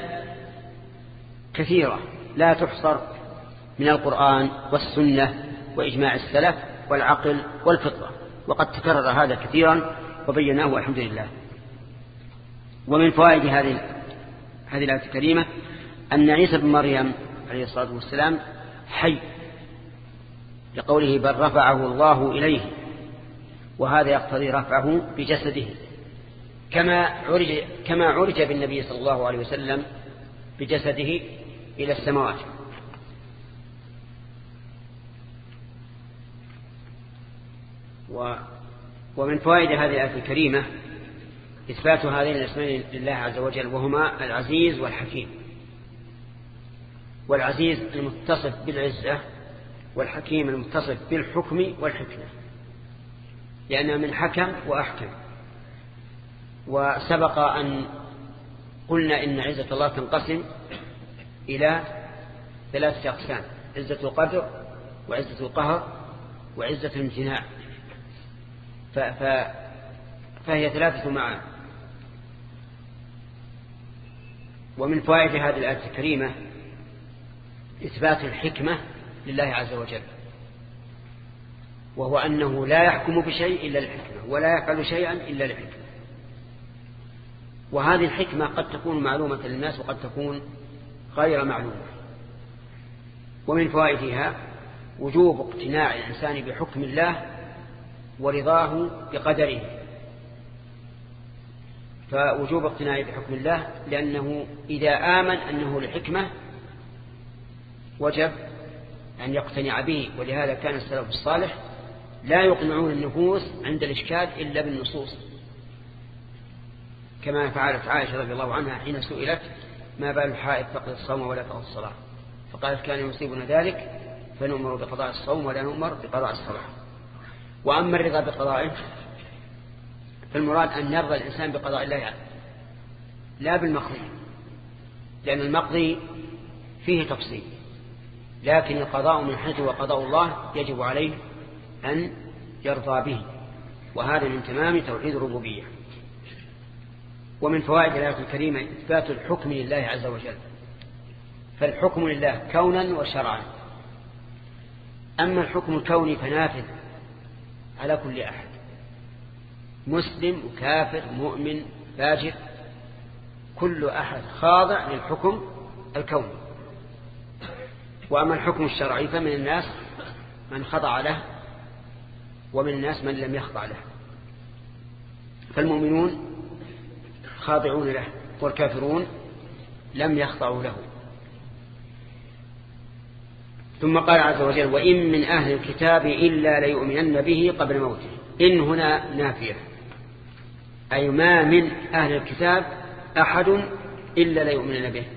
كثيرة لا تحصر من القرآن والسنة وإجماع السلف والعقل والفطرة، وقد تكرر هذا كثيرا وبيناه الحمد لله. ومن فوائد هذه هذه الآية الكريمة أن عيسى بن مريم عليه الصلاة والسلام حي، لقوله بل رفعه الله إليه، وهذا يقتضي رفعه بجسده كما عرج كما عرج بالنبي صلى الله عليه وسلم بجسده إلى السماوات. و ومن فوائد هذه الآية الكريمة إثبات هذين الاسمين لله عز وجل، وهما العزيز والحكيم. والعزيز المتصف بالعزة، والحكيم المتصف بالحكم والحكمة، لأنه من حكم وأحكم. وسبق أن قلنا إن عزة الله تنقسم إلى ثلاثة أقسام: عزة القدر وعزة القهر وعزة الامتناع، ف... ف... فهي ثلاثة معاني. ومن فوائد هذه الآية الكريمة إثبات الحكمة لله عز وجل، وهو أنه لا يحكم بشيء إلا الحكمة، ولا يفعل شيئا إلا الحكمة. وهذه الحكمة قد تكون معلومة للناس وقد تكون غير معلومة. ومن فوائدها وجوب اقتناع الإنسان بحكم الله ورضاه بقدره. فوجوب اقتناع بحكم الله لأنه إذا آمن أنه لحكمة وجب أن يقتنع به. ولهذا كان السلف الصالح لا يقنعون النفوس عند الإشكال إلا بالنصوص، كما فعلت عائشة رضي الله عنها حين سئلت ما بال الحائض تقضي الصوم ولا تقضي الصلاة، فقالت كان يصيبنا ذلك فنؤمر بقضاء الصوم ولا نؤمر بقضاء الصلاة. وأما الرضا بقضائه فالمراد أن يرضى الإنسان بقضاء الله لا بالمقضي، لأن المقضي فيه تفصيل، لكن القضاء من حيث وقضاء الله يجب عليه أن يرضى به، وهذا من تمام توحيد الربوبية. ومن فوائد الآية الكريمة إثبات الحكم لله عز وجل، فالحكم لله كونا وشرعا. أما الحكم الكوني فنافذ على كل أحد، مسلم وكافر مؤمن فاجر، كل أحد خاضع للحكم الكوني. وأما الحكم الشرعي فمن الناس من خضع له ومن الناس من لم يخضع له، فالمؤمنون خاضعون له والكافرون لم يخضعوا له. ثم قال عز وجل وإن من أهل الكتاب إلا ليؤمنن به قبل موته. إن هنا نافية، أي ما من أهل الكتاب أحد إلا ليؤمنن به.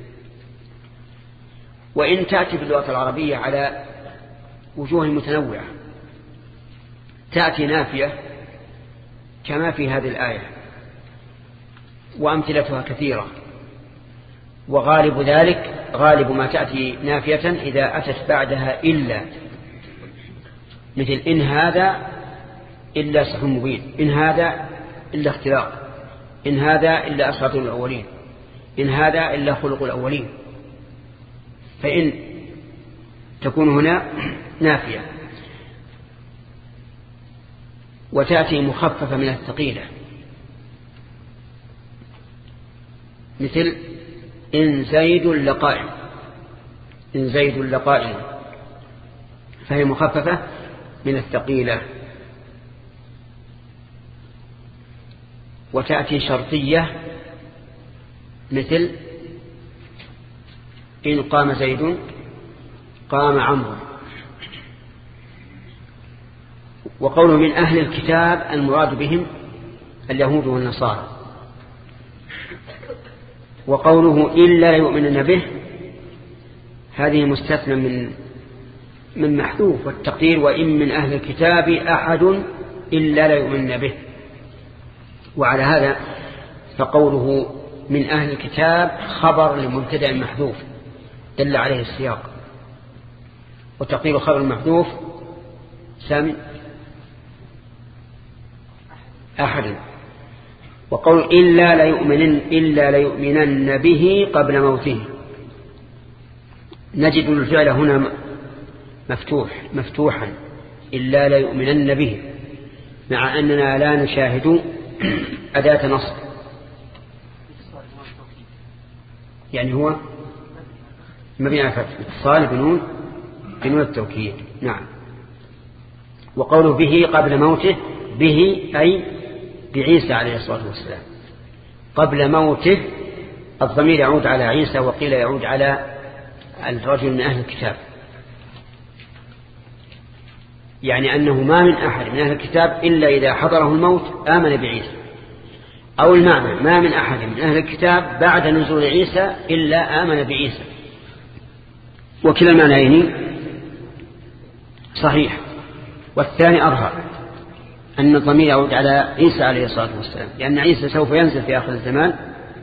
وإن تأتي في اللغة العربية على وجوه متنوعة، تأتي نافية كما في هذه الآية، وأمثلتها كثيرة، وغالب ذلك غالب ما تأتي نافية إذا أتت بعدها إلا، مثل إن هذا إلا سحر مبين، إن هذا إلا اختلاق، إن هذا إلا أساطير الأولين، إن هذا إلا خلق الأولين. فإن تكون هنا نافية. وتأتي مخففة من الثقيلة، مثل إن زيد لقائم، إن زيد لقائم، فهي مخففة من الثقيلة. وتأتي شرطية، مثل إن قام زيد قام عمرو. وقوله من أهل الكتاب المراد بهم اليهود والنصارى. وقوله إلا يؤمنن به هذه مستثنى من من محذوف، والتقدير وإن من أهل الكتاب أحد إلا لا يؤمنن به. وعلى هذا فقوله من أهل الكتاب خبر لمبتدأ محذوف دل عليه السياق، وتقدير خبر المحذوف سامي أحد. وقول إلا لا يؤمنن إلا لا يؤمنن به قبل موته، نجد الفعل هنا مفتوح مفتوحا إلا لا يؤمنن به، مع أننا لا نشاهد أداة نصب، يعني هو مبني على فتح اتصال بنون بنون التوكيد. نعم. وقوله به قبل موته، به أي بعيسى عليه الصلاة والسلام. قبل موته الضمير يعود على عيسى، وقيل يعود على الرجل من أهل الكتاب، يعني أنه ما من أحد من أهل الكتاب إلا إذا حضره الموت آمن بعيسى، أو المعنى ما من أحد من أهل الكتاب بعد نزول عيسى إلا آمن بعيسى. وكلا المعنيين صحيح، والثاني أظهر أن الضمير يعود على عيسى عليه الصلاة والسلام، لأن عيسى سوف ينزل في آخر الزمان،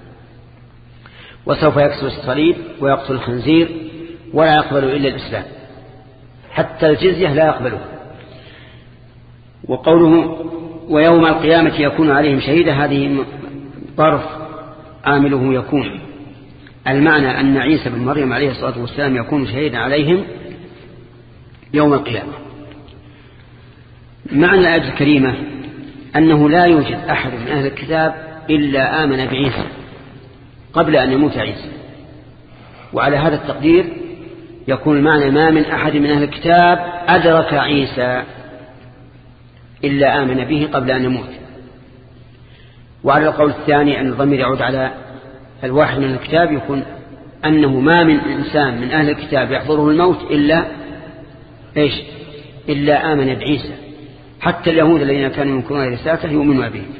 وسوف يكسر الصليب ويقتل الخنزير ولا يقبل إلا الإسلام، حتى الجزية لا يقبله. وقوله ويوم القيامة يكون عليهم شهيدا، هذه ظرف عامله يكون، المعنى أن عيسى بن مريم عليه الصلاة والسلام يكون شهيدا عليهم يوم القيامة. معنى الآية الكريمة أنه لا يوجد أحد من أهل الكتاب إلا آمن بعيسى قبل أن يموت عيسى، وعلى هذا التقدير يكون المعنى ما من أحد من أهل الكتاب أدرك عيسى إلا آمن به قبل أن يموت. وعلى القول الثاني أن الضمير يعود على الواحد من الكتاب يكون أنه ما من إنسان من أهل الكتاب يحضره الموت إلا إيش إلا آمن بعيسى، حتى اليهود الذين كانوا ينكرون رسالته يؤمنون به.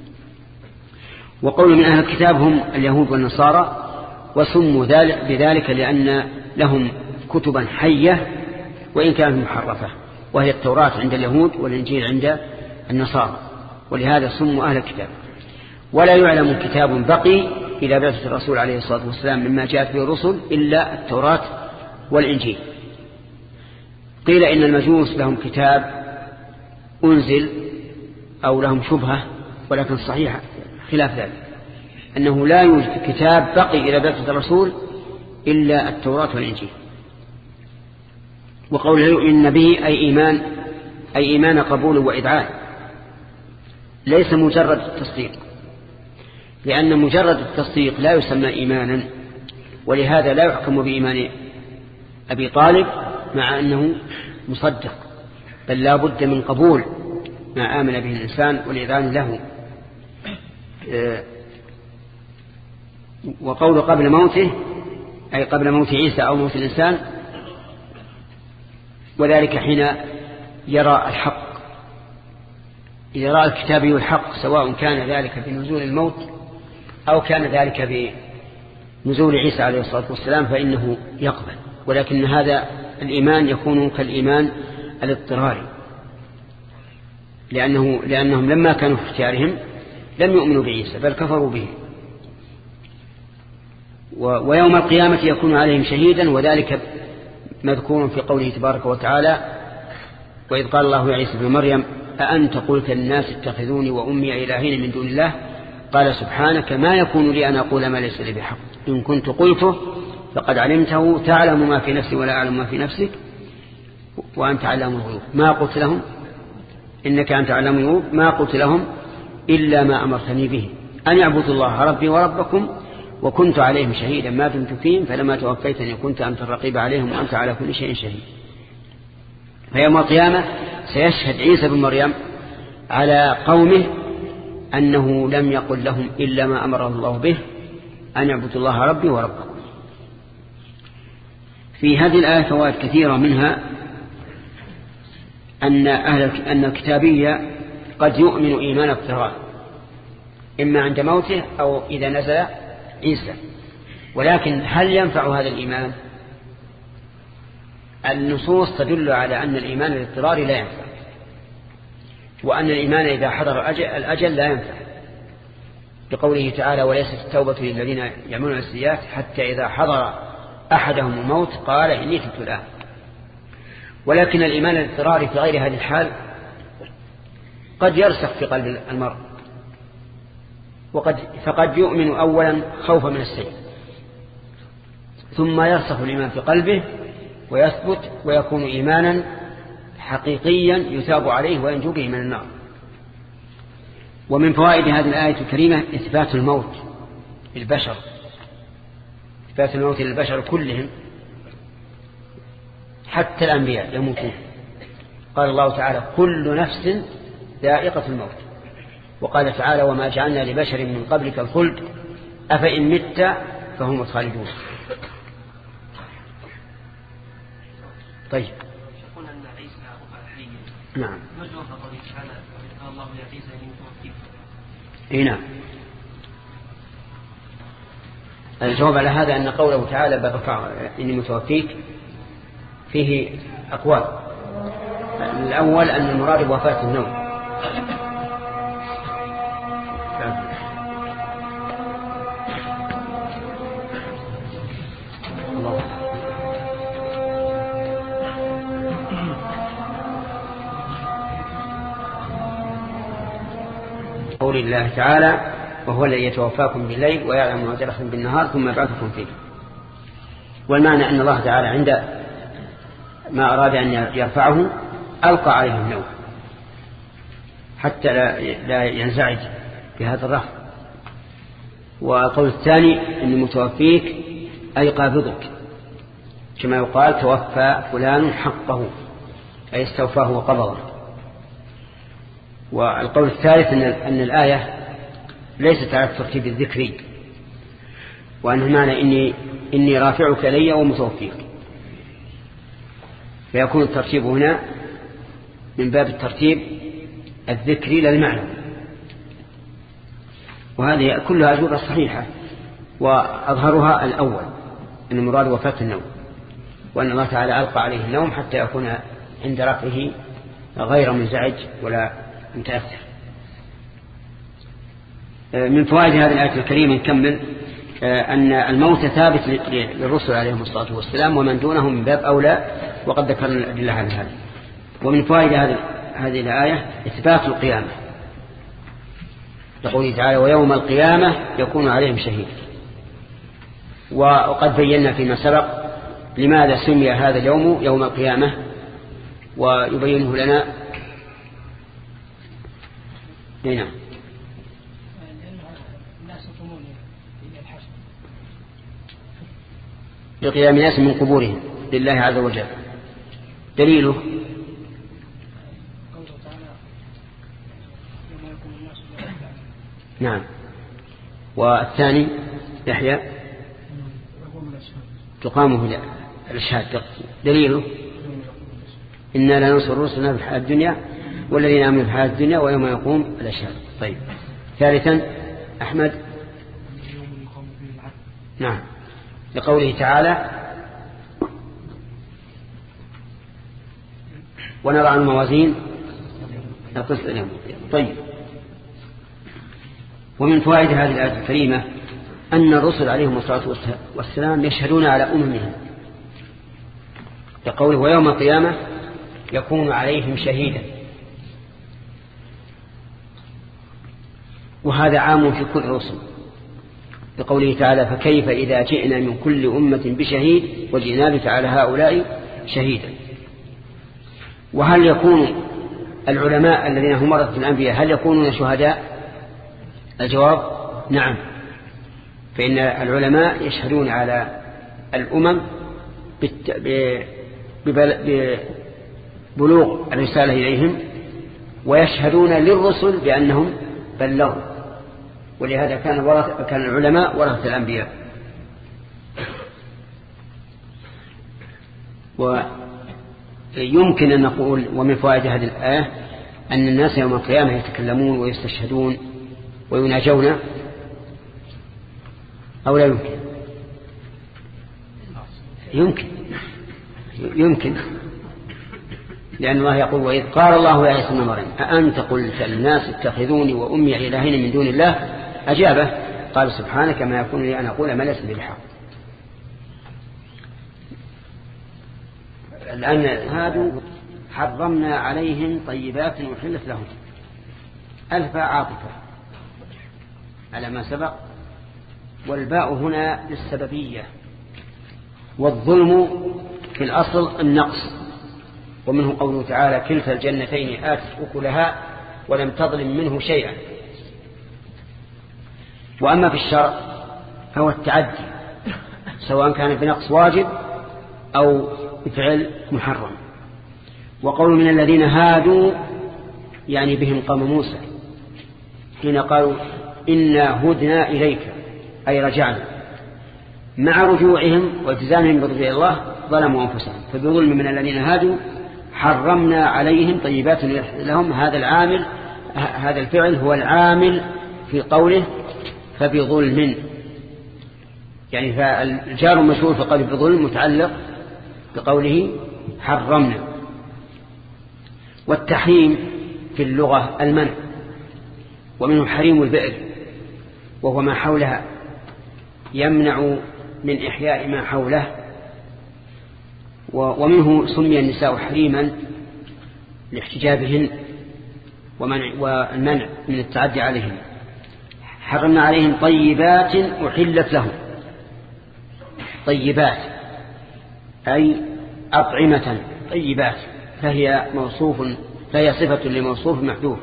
وقول من أهل الكتاب هم اليهود والنصارى، وسموا ذلك بذلك لأن لهم كتبا حية وإن كانت محرفة، وهي التوراة عند اليهود والإنجيل عند النصارى، ولهذا سموا أهل الكتاب. ولا يعلم كتاب بقي إلى بعثة الرسول عليه الصلاة والسلام مما جاءت به الرسل إلا التوراة والإنجيل. قيل إن المجوس لهم كتاب أنزل أو لهم شبهة، ولكن صحيح خلاف ذلك، أنه لا يوجد كتاب بقي إلى بعثة الرسول إلا التوراة والإنجيل. وقوله يؤمن به أي إيمان أي إيمان قبول وإدعاء، ليس مجرد التصديق، لأن مجرد التصديق لا يسمى إيمانا، ولهذا لا يحكم بإيمان أبي طالب مع أنه مصدق، بل لا بد من قبول ما آمن به الإنسان والإذعان له. وقول قبل موته أي قبل موت عيسى أو موت الإنسان، وذلك حين يرى الحق، إذا رأى الكتابي الحق، سواء كان ذلك بنزول الموت أو كان ذلك بنزول عيسى عليه الصلاة والسلام فإنه يقبل. ولكن هذا الإيمان يكون كالإيمان الاضطراري، لأنه لأنهم لما كانوا في اختيارهم لم يؤمنوا بعيسى بل كفروا به. ويوم القيامة يكون عليهم شهيدا، وذلك مذكور في قوله تبارك وتعالى: وإذ قال الله يا عيسى بن مريم أأنت قلت للناس اتخذوني وأمي إلهين من دون الله قال سبحانك ما يكون لي أن أقول ما ليس لي بحق إن كنت قلته فقد علمته تعلم ما في نفسي ولا أعلم ما في نفسك وأنت علام الغيوب ما قلت لهم إنك أنت علام الغيوب ما قلت لهم إلا ما أمرتني به أن يعبدوا الله ربي وربكم وكنت عليهم شهيدا ما دمت فيهم فلما توفيتني كنت أنت الرقيب عليهم وأنت على كل شيء شهيد. فيوم القيامة سيشهد عيسى بن مريم على قومه أنه لم يقل لهم إلا ما أمره الله به أن يعبدوا الله ربي وربكم. في هذه الآية فوائد كثيرة، منها أن أهل أن الكتابية قد يؤمن إيمان اضطرار إما عند موته أو إذا نزل عيسى، ولكن هل ينفع هذا الإيمان؟ النصوص تدل على أن الإيمان الاضطراري لا ينفع، وأن الإيمان إذا حضر الأجل لا ينفع، بقوله تعالى: وليست التوبة للذين يعملون السيئات حتى إذا حضر أحدهم الموت قال إني تبت الآن. ولكن الإيمان الاضطراري في غير هذه الحال قد يرسخ في قلب المرء، وقد فقد يؤمن أولا خوفا من السيء، ثم يرسخ الإيمان في قلبه ويثبت ويكون إيمانا حقيقيا يثاب عليه وينجو به من النار. ومن فوائد هذه الآية الكريمة إثبات الموت للبشر، إثبات الموت للبشر كلهم حتى الأنبياء يموتون. قال الله تعالى: كل نفس ذائقة الموت. وقال تعالى: وما جعلنا لبشر من قبلك الخلد أفإن مت فهم الخالدون. طيب، يقول أن عيسى حي. نعم. ما جواب قوله تعالى: قال الله يا عيسى إني متوفيك؟ اي نعم. الجواب على هذا أن قوله تعالى: برفع إني متوفيك فيه أقوال. الأول أن المراد بوفاة النوم، قول الله تعالى: وهو الذي يتوفاكم بالليل ويعلم ما جرحتم بالنهار ثم يبعثكم فيه. والمعنى أن الله تعالى عند ما أراد أن يرفعه ألقى عليه النوم حتى لا ينزعج بهذا الرفع. والقول الثاني أن متوفيك أي قابضك، كما يقال: توفى فلان حقه أي استوفاه وقبضه. والقول الثالث أن الآية ليست على الترتيب الذكري، وأنه معنى إني, إني رافعك لي ومتوفيك، فيكون الترتيب هنا من باب الترتيب الذكري للمعنى. وهذه كلها أجوبة صحيحة، وأظهرها الأول أن المراد وفاة النوم، وأن الله تعالى ألقى عليه النوم حتى يكون عند رفعه غير منزعج ولا متأثر. من فوائد هذه الآية الكريمة نكمل أن الموت ثابت للرسل عليهم الصلاة والسلام، ومن دونهم من باب أولى، وقد ذكرنا الأدلة على هذا. ومن فوائد هذه الآية إثبات القيامة، لقوله تعالى ويوم القيامة يكون عليهم شهيد. وقد بينا فيما سبق لماذا سمي هذا اليوم يوم القيامة، ويبينه لنا هنا. لقيام الناس من قبورهم لله عز وجل. دليله نعم. والثاني يحيى تقامه الأشهاد. دليله إنا لا ننصر رسلنا في الحياة الدنيا والذين آمنوا في الحياة الدنيا ويوم يقوم الأشهاد. طيب. ثالثا أحمد. نعم، لقوله تعالى ونضع الموازين القسط اليوم. طيب. ومن فوائد هذه الآية الكريمة أن الرسل عليهم الصلاة والسلام يشهدون على أممهم، لقوله ويوم القيامة يكون عليهم شهيدا، وهذا عام في كل رسل، لقوله تعالى فكيف إذا جئنا من كل أمة بشهيد وجئنا بك على هؤلاء شهيدا. وهل يكون العلماء الذين هم ورثة الأنبياء هل يكونون شهداء؟ الجواب نعم، فإن العلماء يشهدون على الأمم ببلوغ الرسالة إليهم، ويشهدون للرسل بأنهم بلغوا، ولهذا كان ورث كان العلماء ورثة الأنبياء. ويمكن أن نقول ومن فوائد هذه الآية أن الناس يوم القيامة يتكلمون ويستشهدون ويناجون، أو لا يمكن؟ يمكن يمكن لأن الله يقول وإذ قال الله يا عيسى ابن مريم أأنت قلت للناس اتخذوني وأمي إلهين من دون الله أجابه قال سبحانك ما يكون لي أن أقول ما ليس بالحق. الآن هادوا حرمنا عليهم طيبات أحلت لهم، ألفا عاطفة على ما سبق، والباء هنا للسببية، والظلم في الأصل النقص، ومنه قوله تعالى كلتا الجنتين آتت أكلها ولم تظلم منه شيئا. وأما في الشرع فهو التعدي، سواء كان بنقص واجب أو بفعل محرم. وقول من الذين هادوا يعني بهم قوم موسى حين قالوا إنا هدنا إليك أي رجعنا، مع رجوعهم والتزامهم برجوع الله ظلموا أنفسهم، فبظلم من الذين هادوا حرمنا عليهم طيبات لهم. هذا العامل هذا الفعل هو العامل في قوله فبظلم، يعني فالجار المشهور في قوله بظلم متعلق بقوله حرمنا. والتحريم في اللغة المنع، ومنه حريم البئر وهو ما حولها، يمنع من إحياء ما حوله. ومنه سمي النساء حريما لاحتجابهن والمنع من التعدي عليهم. حرمنا عليهم طيبات أحلت لهم، طيبات أي أطعمة طيبات، فهي موصوف فهي صفة لموصوف محذوف.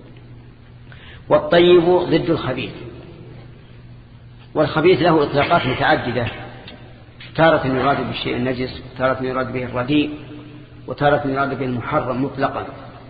والطيب ضد الخبيث، والخبيث له إطلاقات متعددة، تارة يراد بالشيء النجس، تارة يراد به الرديء، وتارة يراد به المحرم مطلقا.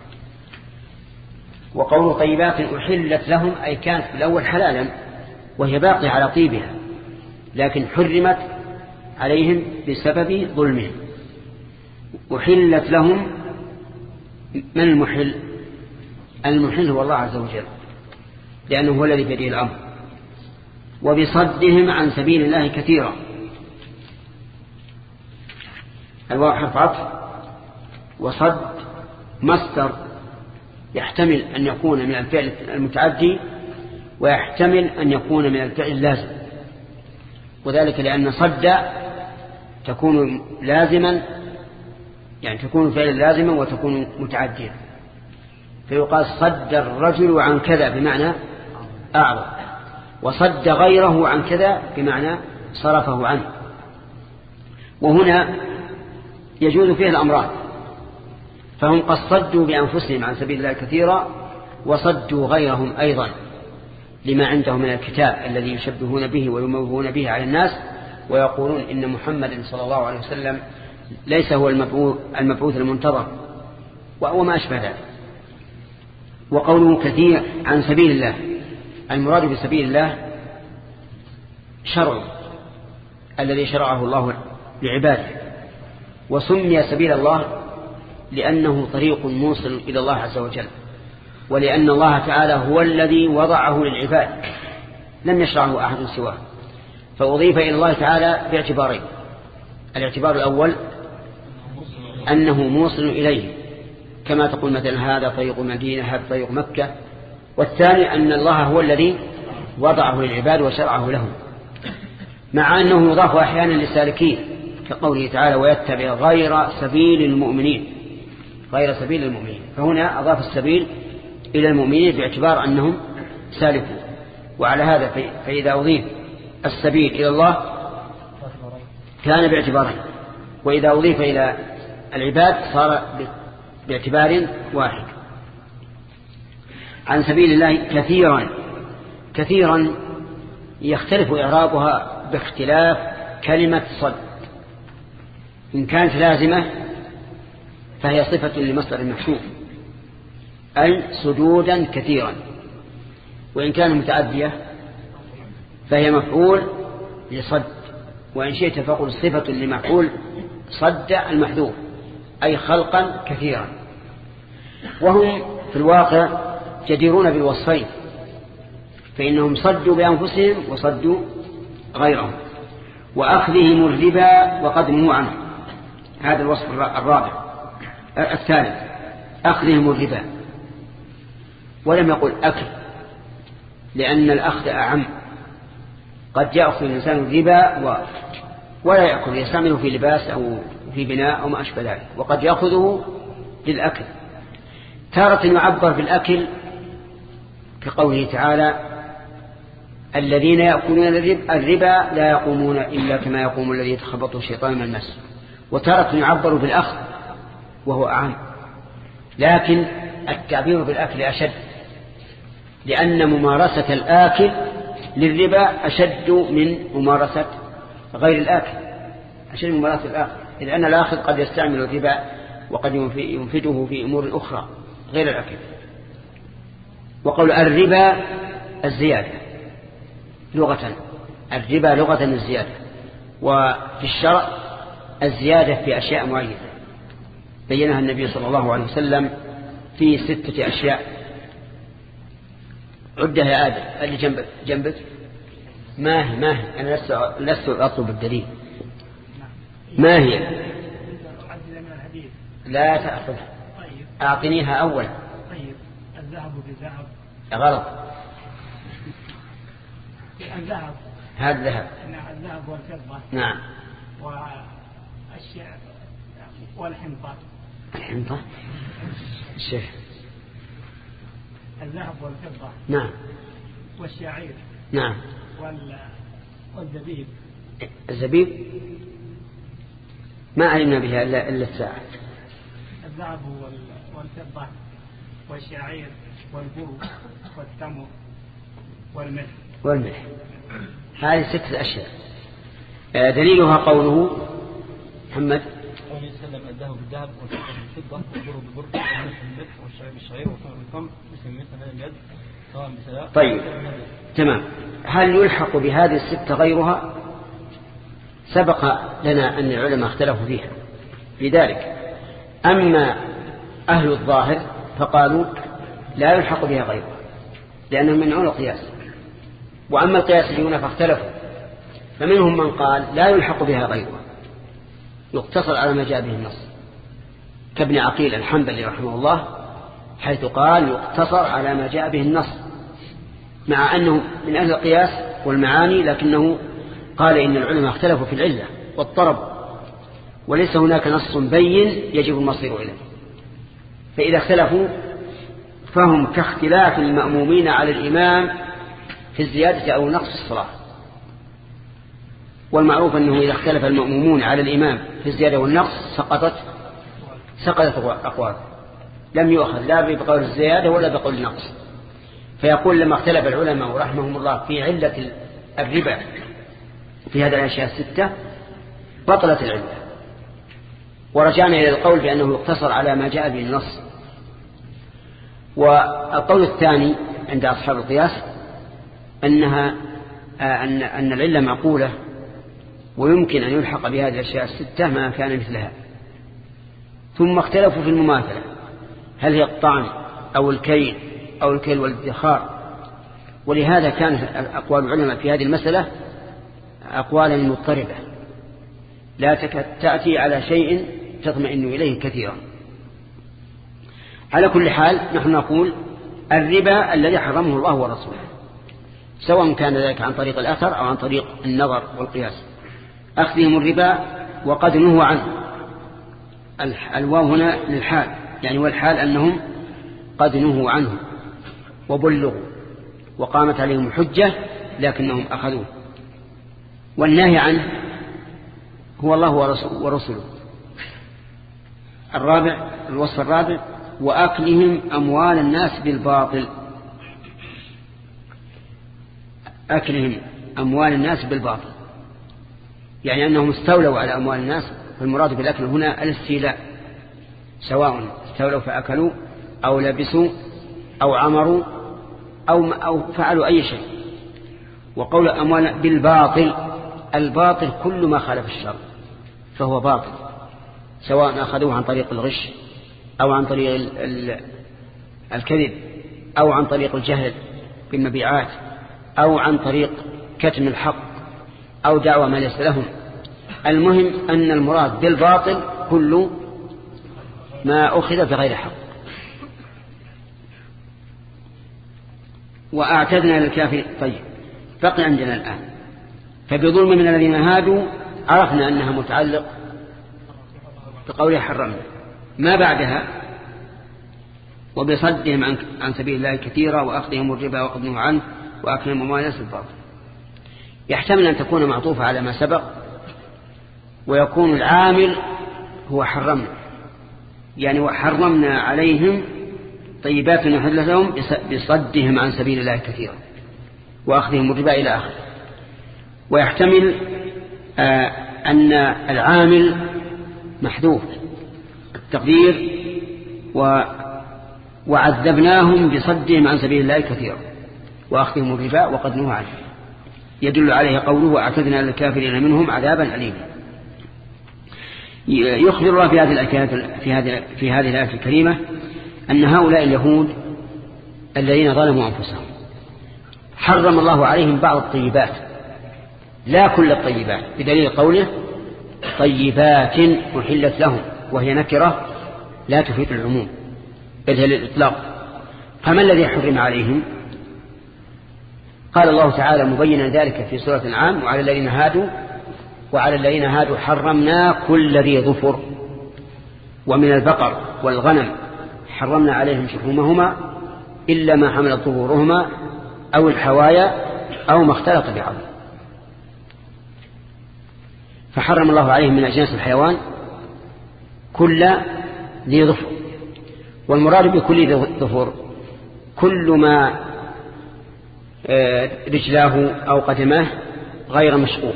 وقول طيبات أحلت لهم أي كانت في الأول حلالا وهي باقية على طيبها، لكن حرمت عليهم بسبب ظلمهم. أحلت لهم. من المحل؟ المحل هو الله عز وجل، لأنه هو الذي بيده الأمر. وبصدهم عن سبيل الله كثيرا. الواو حرف عطف، وصد مصدر يحتمل أن يكون من الفعل المتعدي ويحتمل أن يكون من الفعل اللازم، وذلك لأن صد تكون لازما، يعني تكون فعلا لازما وتكون متعديا، فيقال صد الرجل عن كذا بمعنى أعرض، وصد غيره عن كذا بمعنى صرفه عنه. وهنا يجوز فيه الأمران، فهم قد صدوا بأنفسهم عن سبيل الله كثيرا، وصدوا غيرهم أيضا لما عندهم من الكتاب الذي يشبهون به ويموهون به على الناس، ويقولون إن محمد صلى الله عليه وسلم ليس هو المبعوث المنتظر وما أشبه ذلك. وقوله كثير عن سبيل الله، المراد بسبيل الله شرع الذي شرعه الله لعباده، وسمي سبيل الله لأنه طريق موصل إلى الله عز وجل، ولأن الله تعالى هو الذي وضعه للعباد لم يشرعه أحد سواه، فأضيف إلى الله تعالى باعتبارين: الاعتبار الأول أنه موصل إليه، كما تقول مثلا هذا طريق المدينة، هذا طريق مكة. والثاني أن الله هو الذي وضعه للعباد وشرعه لهم، مع أنه يضاف أحيانا للسالكين كقوله تعالى ويتبع غير سبيل المؤمنين، غير سبيل المؤمنين، فهنا أضاف السبيل إلى المؤمنين باعتبار أنهم سالكون. وعلى هذا فإذا أضيف السبيل إلى الله كان باعتبارين، وإذا أضيف إلى العباد صار باعتبار واحد. عن سبيل الله كثيرا، كثيرا يختلف إعرابها باختلاف كلمة صد. إن كانت لازمة فهي صفة لمصدر محذوف، أي سدودا كثيرا، وإن كانت متعدية فهي مفعول لصد، وإن شئت فقل صفة لمفعول صد المحذوف، أي خلقا كثيرا. وهم في الواقع جديرون بالوصفين، فإنهم صدوا بأنفسهم وصدوا غيرهم، وأخذهم الربا وقد نهوا عنه. هذا الوصف الرابع. الثالث أخذهم الربا، ولم يقل أكل، لأن الأخذ أعم. قد يأخذ الإنسان الربا و... ولا يأكل، يستعمله في لباس أو في بناء أو ما أشبه ذلك، وقد يأخذه للأكل. تارة يعبر بالأكل كقوله تعالى الذين يأكلون الربا لا يقومون إلا كما يقوم الذي يتخبطه الشيطان من المس. وتارة يعبر بالأخذ وهو أعم، لكن التعبير بالأكل أشد، لأن ممارسة الآكل للربا أشد من ممارسة غير الآكل، أشد من ممارسة الآكل، إذ أن الآخذ قد يستعمل الربا وقد ينفده في أمور أخرى غير الأكل. وقول الربا الزيادة لغة، الربا لغة الزيادة، وفي الشرع الزيادة في أشياء معينة بينها النبي صلى الله عليه وسلم في ستة أشياء. عدها يا آدم. اللي جنبك جنبك ما هي ما هي أنا لست لست أطلب الدليل. ما هي؟ لا تأخذها، أعطنيها أول. طيب الذهب بالذهب. غلط. الذهب هذا الذهب. الذهب والفضة. نعم. والشعر والحنطة. الحنطة الشيخ. الذهب والفضة. نعم. والشعير. نعم. وال والزبيب. الزبيب ما علمنا بها إلا إلا الساعة. الذهب والفضة والشعير والبر والتمر والملح. والملح. هذه ستة أشياء. دليلها قوله محمد قوله يسلم الذهب بالذهب والفضة بالفضة والبر بالبر والملح بالملح والشعير بالشعير والتمر بالتمر مثل مثل اليد سواء بسلاء. طيب تمام. هل يلحق بهذه الستة غيرها؟ سبق لنا أن العلماء اختلفوا فيها في ذلك. أما أهل الظاهر فقالوا لا يلحق بها غيره لأنهم منعون القياس. وأما القياسيون فاختلفوا، فمنهم من قال لا يلحق بها غيره، يقتصر على ما جاء به النص، كابن عقيل الحنبلي رحمه الله، حيث قال يقتصر على ما جاء به النص، مع أنه من أهل القياس والمعاني، لكنه قال إن العلماء اختلفوا في العلة والطرب، وليس هناك نص بين يجب المصير إليه. فإذا اختلفوا فهم كاختلاف المأمومين على الإمام في الزيادة أو نقص الصلاة. والمعروف أنه إذا اختلف المأمومون على الإمام في الزيادة والنقص سقطت سقطت أقوال، لم يؤخذ لا بقول الزيادة ولا بقول النقص. فيقول لما اختلف العلماء رحمهم الله في علة الربا في هذه الأشياء الستة بطلت العلة، ورجعنا إلى القول بأنه يقتصر على ما جاء به النص. والقول الثاني عند أصحاب القياس أنها أن أن العلة معقولة ويمكن أن يلحق بهذه الأشياء الستة ما كان مثلها. ثم اختلفوا في المماثلة، هل هي الطعن أو الكيل أو الكيل والادخار. ولهذا كانت أقوال العلماء في هذه المسألة أقوالا مضطربة لا تأتي على شيء تطمئن إليه كثيرا. على كل حال نحن نقول الربا الذي حرمه الله ورسوله، سواء كان ذلك عن طريق الأثر أو عن طريق النظر والقياس، أخذهم الربا وقد نهوا عنه. الواو هنا للحال، يعني والحال أنهم قد نهوا عنه وبلغوا وقامت عليهم حجة لكنهم أخذوه. والنهي عنه هو الله ورسوله. الرابع الوصف الرابع وأكلهم أموال الناس بالباطل. أكلهم أموال الناس بالباطل يعني أنهم استولوا على أموال الناس، فالمراد بالأكل هنا الاستيلاء، سواء استولوا فأكلوا أو لبسوا أو عمروا أو, أو فعلوا أي شيء. وقول أموال بالباطل، الباطل كل ما خالف الشرع فهو باطل، سواء أخذوه عن طريق الغش أو عن طريق الكذب أو عن طريق الجهل بالمبيعات أو عن طريق كتم الحق أو دعوى ما ليس لهم. المهم أن المراد بالباطل كل ما أخذ بغير حق. وأعتدنا للكافر. طيب بقي عندنا الآن فبظلم من الذين هادوا، عرفنا أنها متعلق بقوله حرمنا. ما بعدها وبصدهم عن, عن سبيل الله كثيرا وأخذهم الربا وأخذهم عنه وأكلهم أموال الناس بالباطل. يحتمل أن تكون معطوفة على ما سبق، ويكون العامل هو حرمنا، يعني وحرمنا عليهم طيبات نحل لهم بصدهم عن سبيل الله كثيرا وأخذهم الربا إلى آخر. ويحتمل آه أن العامل محذوف التقدير و وعذبناهم بصدهم عن سبيل الله كثيرا وأخذهم الربا وقد نهوا عنه، يدل عليه قوله وأعتدنا للكافرين منهم عذابا أليما. يخبر الله في هذه الآية في هذه في هذه الآية الكريمة أن هؤلاء اليهود الذين ظلموا أنفسهم حرم الله عليهم بعض الطيبات، لا كل الطيبات، بدليل قوله طيبات أحلت لهم، وهي نكرة لا تفيد العموم بل هي للإطلاق. فما الذي حرم عليهم؟ قال الله تعالى مبينا ذلك في سورة الأنعام وعلى الذين هادوا وعلى الذين هادوا حرمنا كل ذي ظفر، ومن البقر والغنم حرمنا عليهم شحومهما إلا ما حملت ظهورهما أو الحوايا أو ما اختلط بعظم. فحرم الله عليهم من أجناس الحيوان كل ذي ظفر، والمراد بكل ذي ظفر كل ما رجلاه أو قدماه غير مشقوق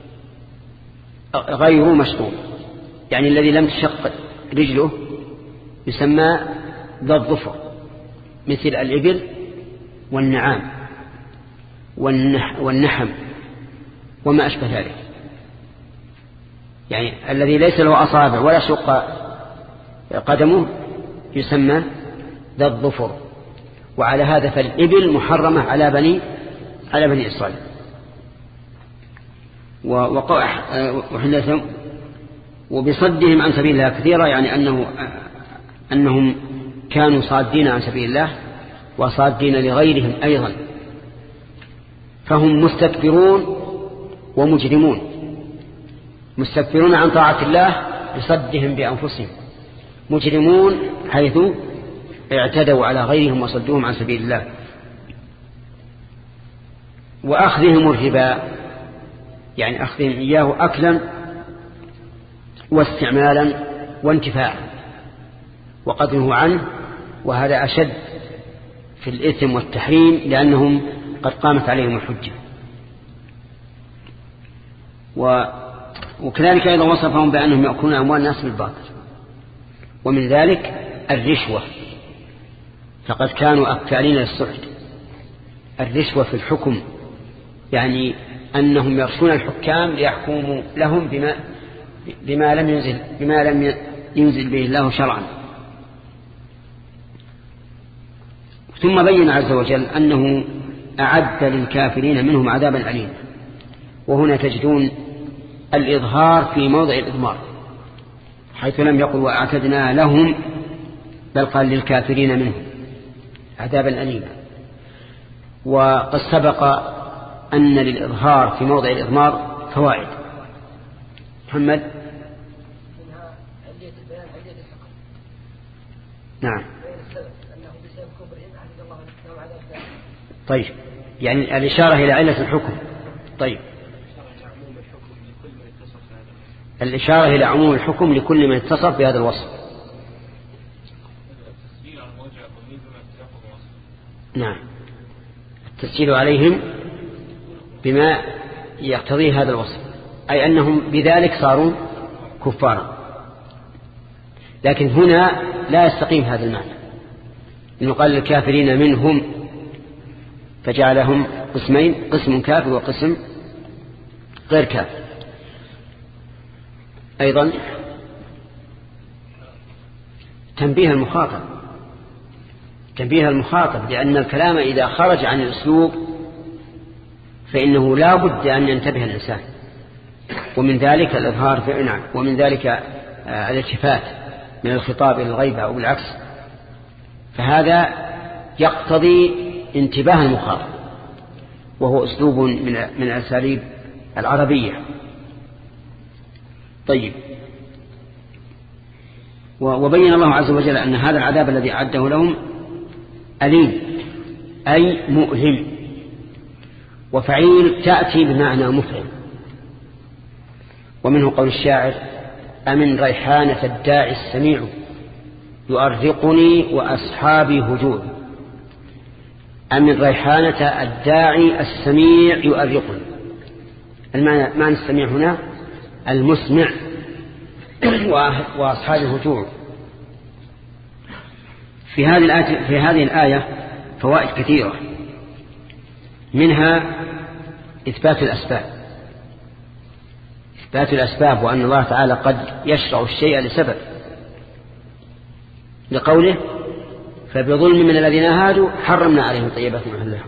غير مشقوق يعني الذي لم تشق رجله يسمى ذا الظفر، مثل الإبل والنعام والنحم وما أشبه ذلك. يعني الذي ليس له أصابع ولا شق قدمه يسمى ذا الظفر. وعلى هذا فالإبل محرمة على بني على بني إسرائيل. وبصدهم عن سبيل الله كثيرا، يعني أنه أنهم كانوا صادين عن سبيل الله وصادين لغيرهم أيضا، فهم مستكبرون ومجرمون، مستكبرون عن طاعة الله بصدهم بأنفسهم، مجرمون حيث اعتدوا على غيرهم وصدوهم عن سبيل الله. وأخذهم الربا يعني أخذهم إياه أكلا واستعمالا وانتفاعا وقدره عنه، وهذا أشد في الإثم والتحريم لأنهم قد قامت عليهم الحجة. وكذلك أيضا وصفهم بأنهم يأكلون أموال الناس بالباطل. ومن ذلك الرشوة، فقد كانوا أكالين للسحت. الرشوة في الحكم يعني أنهم يرشون الحكام ليحكموا لهم بما بما لم ينزل بما لم ينزل به الله شرعا. ثم بين عز وجل أنه أعد للكافرين منهم عذابا أليما، وهنا تجدون الإظهار في موضع الإضمار، حيث لم يقل وأعتدنا لهم، بل قال للكافرين منهم عذابا أليما. وقد سبق أن للإظهار في موضع الإضمار فوائد. محمد. نعم. طيب، يعني الإشارة إلى علة الحكم. طيب، الإشارة إلى عموم الحكم لكل من اتصف بهذا الوصف. نعم، التسجيل عليهم بما يقتضيه هذا الوصف، أي أنهم بذلك صاروا كفارا. لكن هنا لا يستقيم هذا المعنى، إنه قال للكافرين منهم فجعلهم قسمين، قسم كافر وقسم غير كافر. أيضا تنبيه المخاطب، تنبيه المخاطب لأن الكلام إذا خرج عن الأسلوب فإنه لا بد أن ينتبه الإنسان، ومن ذلك الإظهار في نعم، ومن ذلك الالتفات من الخطاب إلى الغيبة أو بالعكس، فهذا يقتضي انتباه المخاطب، وهو أسلوب من من الأساليب العربية. طيب، وبين الله عز وجل أن هذا العذاب الذي أعده لهم أليم أي مؤلم، وفعيل تأتي بمعنى مفعل. ومنه قول الشاعر: أمن ريحانة الداعي السميع يؤرقني وأصحابي هجوع. أمن ريحانة الداعي السميع يؤرقني، المعنى معنى السميع هنا المسمع، وأصحابي هجوع. في هذه الآية في هذه الآية فوائد كثيرة، منها إثبات الأسباب، إثبات الأسباب، وأن الله تعالى قد يشرع الشيء لسبب، لقوله: فبظلم من الذين هادوا حرمنا عليهم طيبات محلها.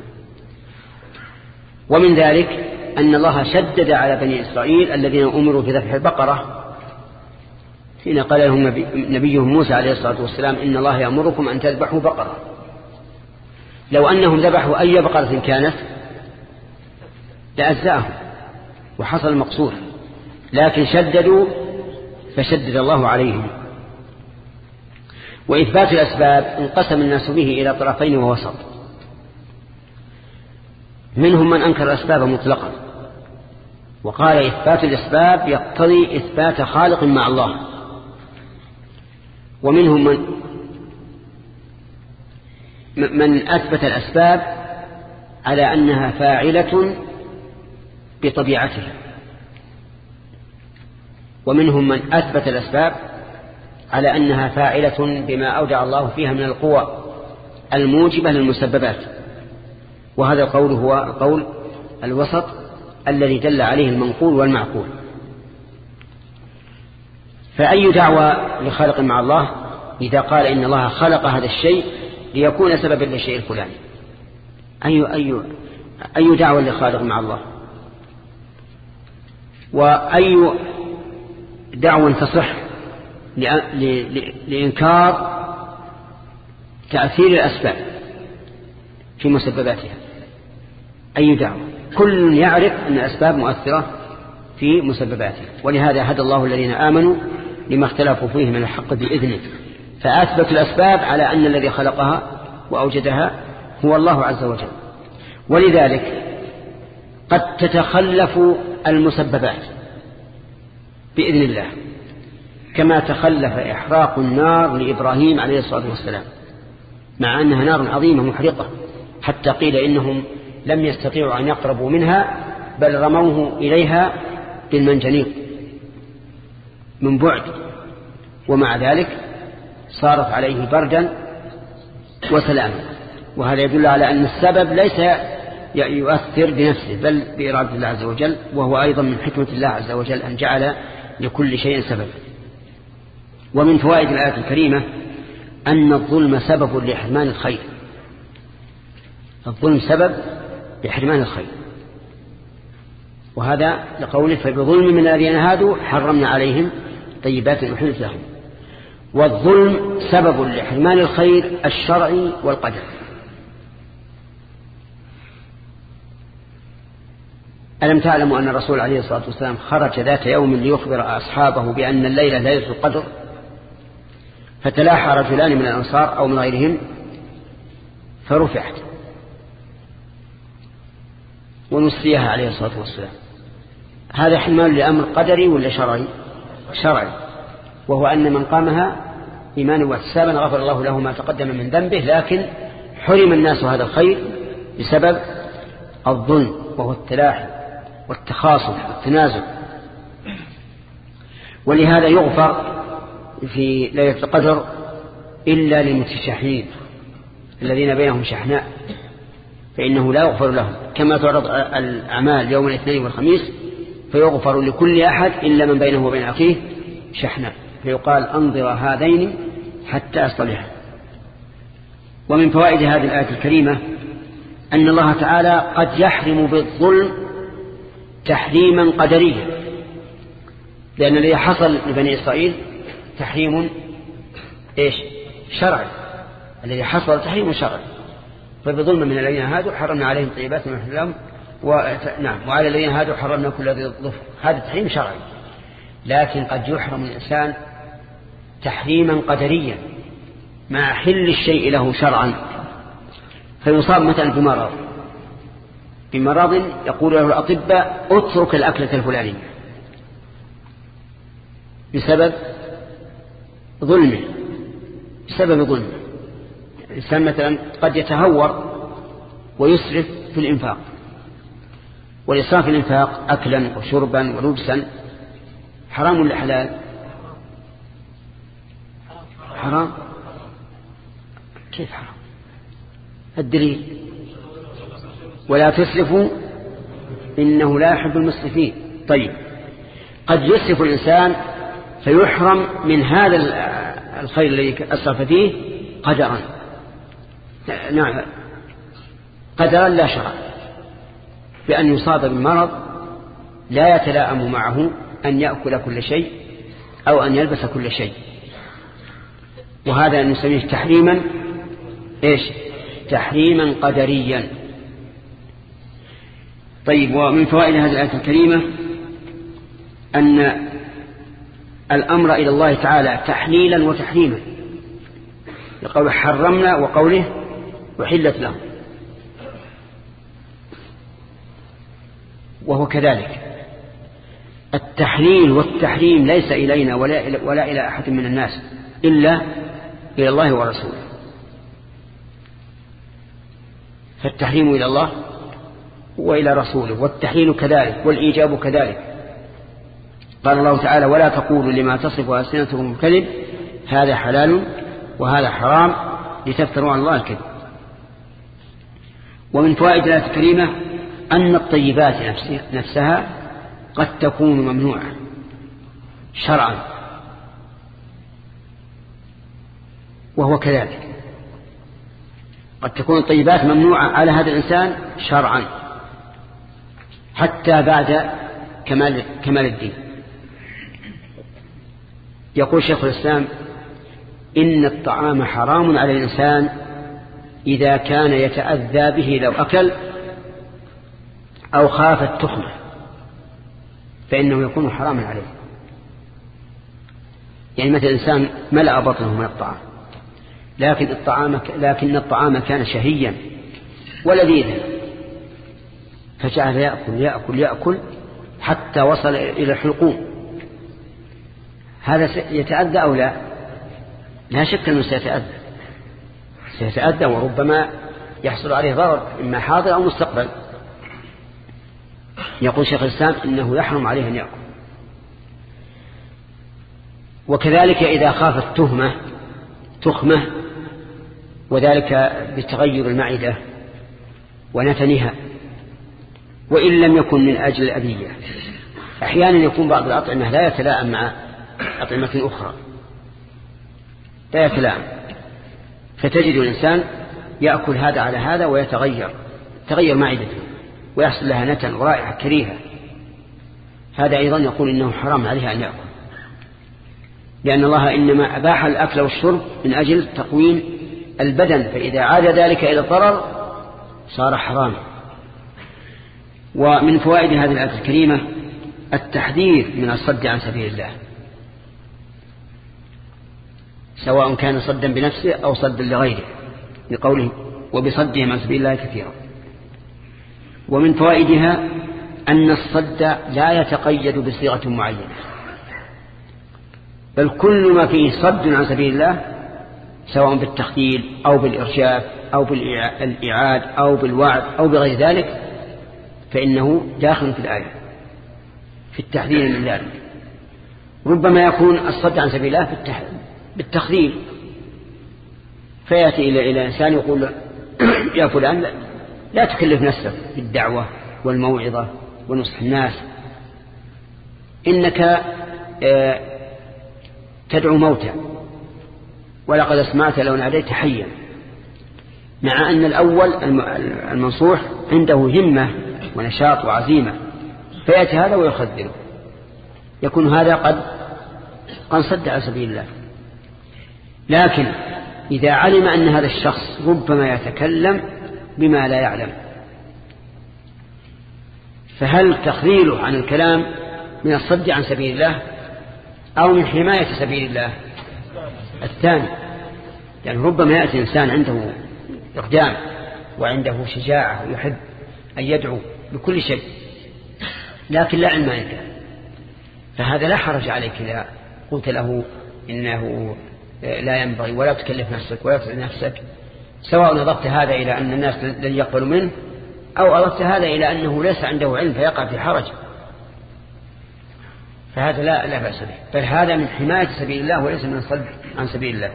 ومن ذلك أن الله شدد على بني إسرائيل الذين أمروا بذبح البقرة حين قال لهم نبيهم موسى عليه الصلاة والسلام: إن الله يأمركم أن تذبحوا بقرة. لو أنهم ذبحوا أي بقرة كانت لأجزاهم وحصل المقصود، لكن شددوا فشدد الله عليهم. وإثبات الأسباب انقسم الناس به إلى طرفين ووسط، منهم من أنكر الأسباب مطلقا وقال إثبات الأسباب يقتضي إثبات خالق مع الله، ومنهم من من أثبت الأسباب على أنها فاعلة بطبيعتها، ومنهم من أثبت الأسباب على أنها فاعلة بما أودع الله فيها من القوى الموجبة للمسببات. وهذا القول هو القول الوسط الذي دل عليه المنقول والمعقول. فأي دعوة لخالق مع الله إذا قال إن الله خلق هذا الشيء ليكون سببا للشيء الفلاني، أي, أي, أي دعوة لخالق مع الله؟ وأي دعوة تصح لإنكار تأثير الأسباب في مسبباتها؟ أي دعوة؟ كل يعرف أن الأسباب مؤثرة في مسبباتها، ولهذا هدى الله الذين آمنوا لما اختلفوا فيه من الحق بإذنه، فأثبت الأسباب على أن الذي خلقها وأوجدها هو الله عز وجل. ولذلك قد تتخلف المسببات بإذن الله، كما تخلف إحراق النار لإبراهيم عليه الصلاة والسلام، مع أنها نار عظيمة محرقة، حتى قيل إنهم لم يستطيعوا أن يقربوا منها بل رموه إليها بالمنجنيق من بعد، ومع ذلك صارت عليه بردا وسلاما. وهذا يدل على أن السبب ليس يؤثر بنفسه بل بإرادة الله عز وجل، وهو أيضا من حكمة الله عز وجل أن جعل لكل شيء سبب. ومن فوائد الآية الكريمة أن الظلم سبب لحرمان الخير، الظلم سبب لحرمان الخير، وهذا لقوله فبظلم من الذين هادوا حرمنا عليهم طيبات أحلت لهم. والظلم سبب لحرمان الخير الشرعي والقدر. ألم تعلموا أن الرسول عليه الصلاة والسلام خرج ذات يوم ليخبر أصحابه بأن الليلة ليلة القدر، فتلاحى رجلان من الأنصار أو من غيرهم فرفعت ونسيها عليه الصلاة والسلام. هذا حمال لأمر قدري ولا شرعي؟ شرعي، وهو أن من قامها إيمانا واحتسابا غفر الله له ما تقدم من ذنبه، لكن حرم الناس هذا الخير بسبب الظلم، وهو التلاحي والتخاصم والتنازل. ولهذا يغفر في ليلة القدر إلا للمتشحنين الذين بينهم شحناء، فإنه لا يغفر لهم، كما تعرض الأعمال يوم الاثنين والخميس فيغفر لكل أحد إلا من بينه وبين أخيه شحناء، فيقال أنظر هذين حتى أصطلحا. ومن فوائد هذه الآية الكريمة أن الله تعالى قد يحرم بالظلم تحريما قدريا، لأن الذي حصل لبني إسرائيل تحريم إيش؟ شرعي، الذي حصل تحريم شرعي. فبظلم من الذين هادوا حرمنا عليهم طيبات من أحلام و... نعم وعلى الذين هادوا حرمنا كل ذي ظفر، هذا تحريم شرعي. لكن قد يحرم الإنسان تحريما قدريا مع حل الشيء له شرعا، فيصاب مثلا بمرض بمرض يقول له الأطباء اترك الأكلة الفلانية بسبب ظلمه بسبب ظلمه. الإنسان مثلا قد يتهور ويسرف في الإنفاق، والإسراف في الإنفاق أكلا وشربا ولبسا حرام ولا حلال؟ حرام. كيف حرام؟ الدليل ولا تسرفوا إنه لا يحب المسرفين. طيب قد يسرف الإنسان فيحرم من هذا الخير الذي أسرف فيه قدرا، نعم قدرا لا شرعا، بأن يصاب بالمرض لا يتلائم معه أن يأكل كل شيء أو أن يلبس كل شيء، وهذا نسميه تحريما إيش؟ تحريما قدريا. طيب ومن فوائد هذه الآية الكريمة أن الأمر إلى الله تعالى تحليلا وتحريما، لقوله حرمنا وقوله وحلت له، وهو كذلك. التحليل والتحريم ليس إلينا ولا إلى, ولا إلى أحد من الناس إلا إلى الله ورسوله، فالتحريم إلى الله وإلى رسوله، والتحليل كذلك والإيجاب كذلك. قال الله تعالى ولا تقولوا لما تصف ألسنتكم الكذب هذا حلال وهذا حرام لتفتروا على الله الكذب. ومن فوائد الآية الكريمة أن الطيبات نفسها قد تكون ممنوعة شرعا وهو كذلك، قد تكون الطيبات ممنوعة على هذا الإنسان شرعا حتى بعد كمال, كمال الدين. يقول شيخ الإسلام إن الطعام حرام على الإنسان إذا كان يتأذى به لو أكل أو خاف التخمة فإنه يكون حراما عليه. يعني مثل الإنسان ملأ بطنه من الطعام لكن الطعام, لكن الطعام كان شهيا ولذيذا فجعل يأكل يأكل يأكل حتى وصل إلى الحلقوم، هذا يتأذى أو لا؟ لا شك أنه سيتأذى سيتأذى وربما يحصل عليه ضرر إما حاضر أو مستقبل. يقول شيخ الإسلام إنه يحرم عليه أن يأكل. وكذلك إذا خاف التهمة تخمة وذلك بتغير المعدة ونتنها وإن لم يكن من أجل الأذية. أحيانا يكون بعض الأطعمة لا يتلائم مع أطعمة أخرى لا يتلائم فتجد الإنسان يأكل هذا على هذا ويتغير تغير معدته ويحصل لها نتن ورائحة كريهة. هذا أيضا يقول إنه حرام عليها أن يأكل لأن الله إنما أباح الأكل والشرب من أجل تقويم البدن فإذا عاد ذلك إلى الضرر صار حراما. ومن فوائد هذه الآية الكريمة التحذير من الصد عن سبيل الله سواء كان صدا بنفسه أو صدا لغيره لقوله وبصدهم عن سبيل الله كثيرا. ومن فوائدها أن الصد لا يتقيد بصيغة معينة بل كل ما فيه صد عن سبيل الله سواء بالتخذيل أو بالإرشاد أو بالإعاد أو بالوعد أو بغير ذلك فإنه داخل في الآية في التحذير من ذلك. ربما يكون الصد عن سبيل الله بالتخذيل فيأتي إلى إلى إنسان يقول يا فلان لا, لا تكلف نفسك بالدعوة والموعظة ونصح الناس إنك تدعو موتى ولقد اسمعت لو ناديت حيا، مع أن الأول المنصوح عنده همة ونشاط وعزيمة فيأتي هذا ويخذله يكون هذا قد قد صد على سبيل الله. لكن إذا علم أن هذا الشخص ربما يتكلم بما لا يعلم فهل تخذيله عن الكلام من الصد عن سبيل الله أو من حماية سبيل الله؟ الثاني، يعني ربما يأتي إنسان عنده إقدام وعنده شجاعة ويحب أن يدعو بكل شيء لكن لا علم عنده فهذا لا حرج عليك إذا قلت له إنه لا ينبغي ولا تكلف نفسك ولا تتعب نفسك سواء أضفت هذا إلى أن الناس لن يقبلوا منه أو أضفت هذا إلى أنه ليس عنده علم فيقع في حرج فهذا لا لا بأس به بل هذا من حماية سبيل الله وليس من الصد عن سبيل الله.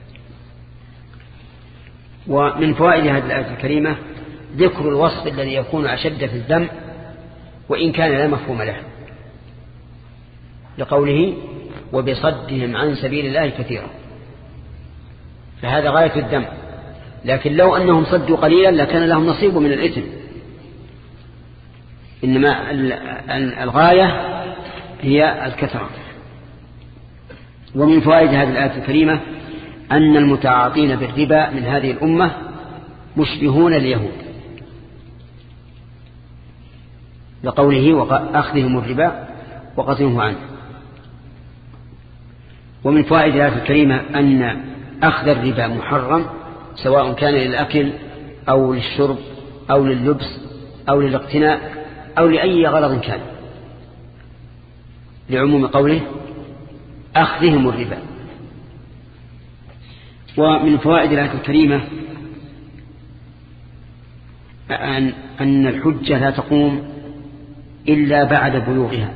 ومن فوائد هذه الآية الكريمة ذكر الوصف الذي يكون أشد في الذم وإن كان لا مفهوم له لقوله وبصدهم عن سبيل الله كثيرا فهذا غاية الذم لكن لو أنهم صدوا قليلا لكان لهم نصيب من الإثم إنما الغاية هي الكثرة. ومن فوائد هذه الآية الكريمة أن المتعاطين بالربا من هذه الأمة مشبهون اليهود لقوله وأخذهم الربا وقصهم عنه. ومن فوائد الآية الكريمة أن أخذ الربا محرم سواء كان للأكل أو للشرب أو لللبس أو للاقتناء أو لأي غرض كان لعموم قوله أخذهم الربا. ومن فوائد الآية الكريمة أن, أن الحجة لا تقوم إلا بعد بلوغها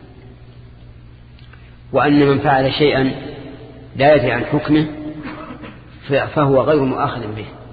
وأن من فعل شيئا لا يدري عن حكمه فهو غير مؤاخذ به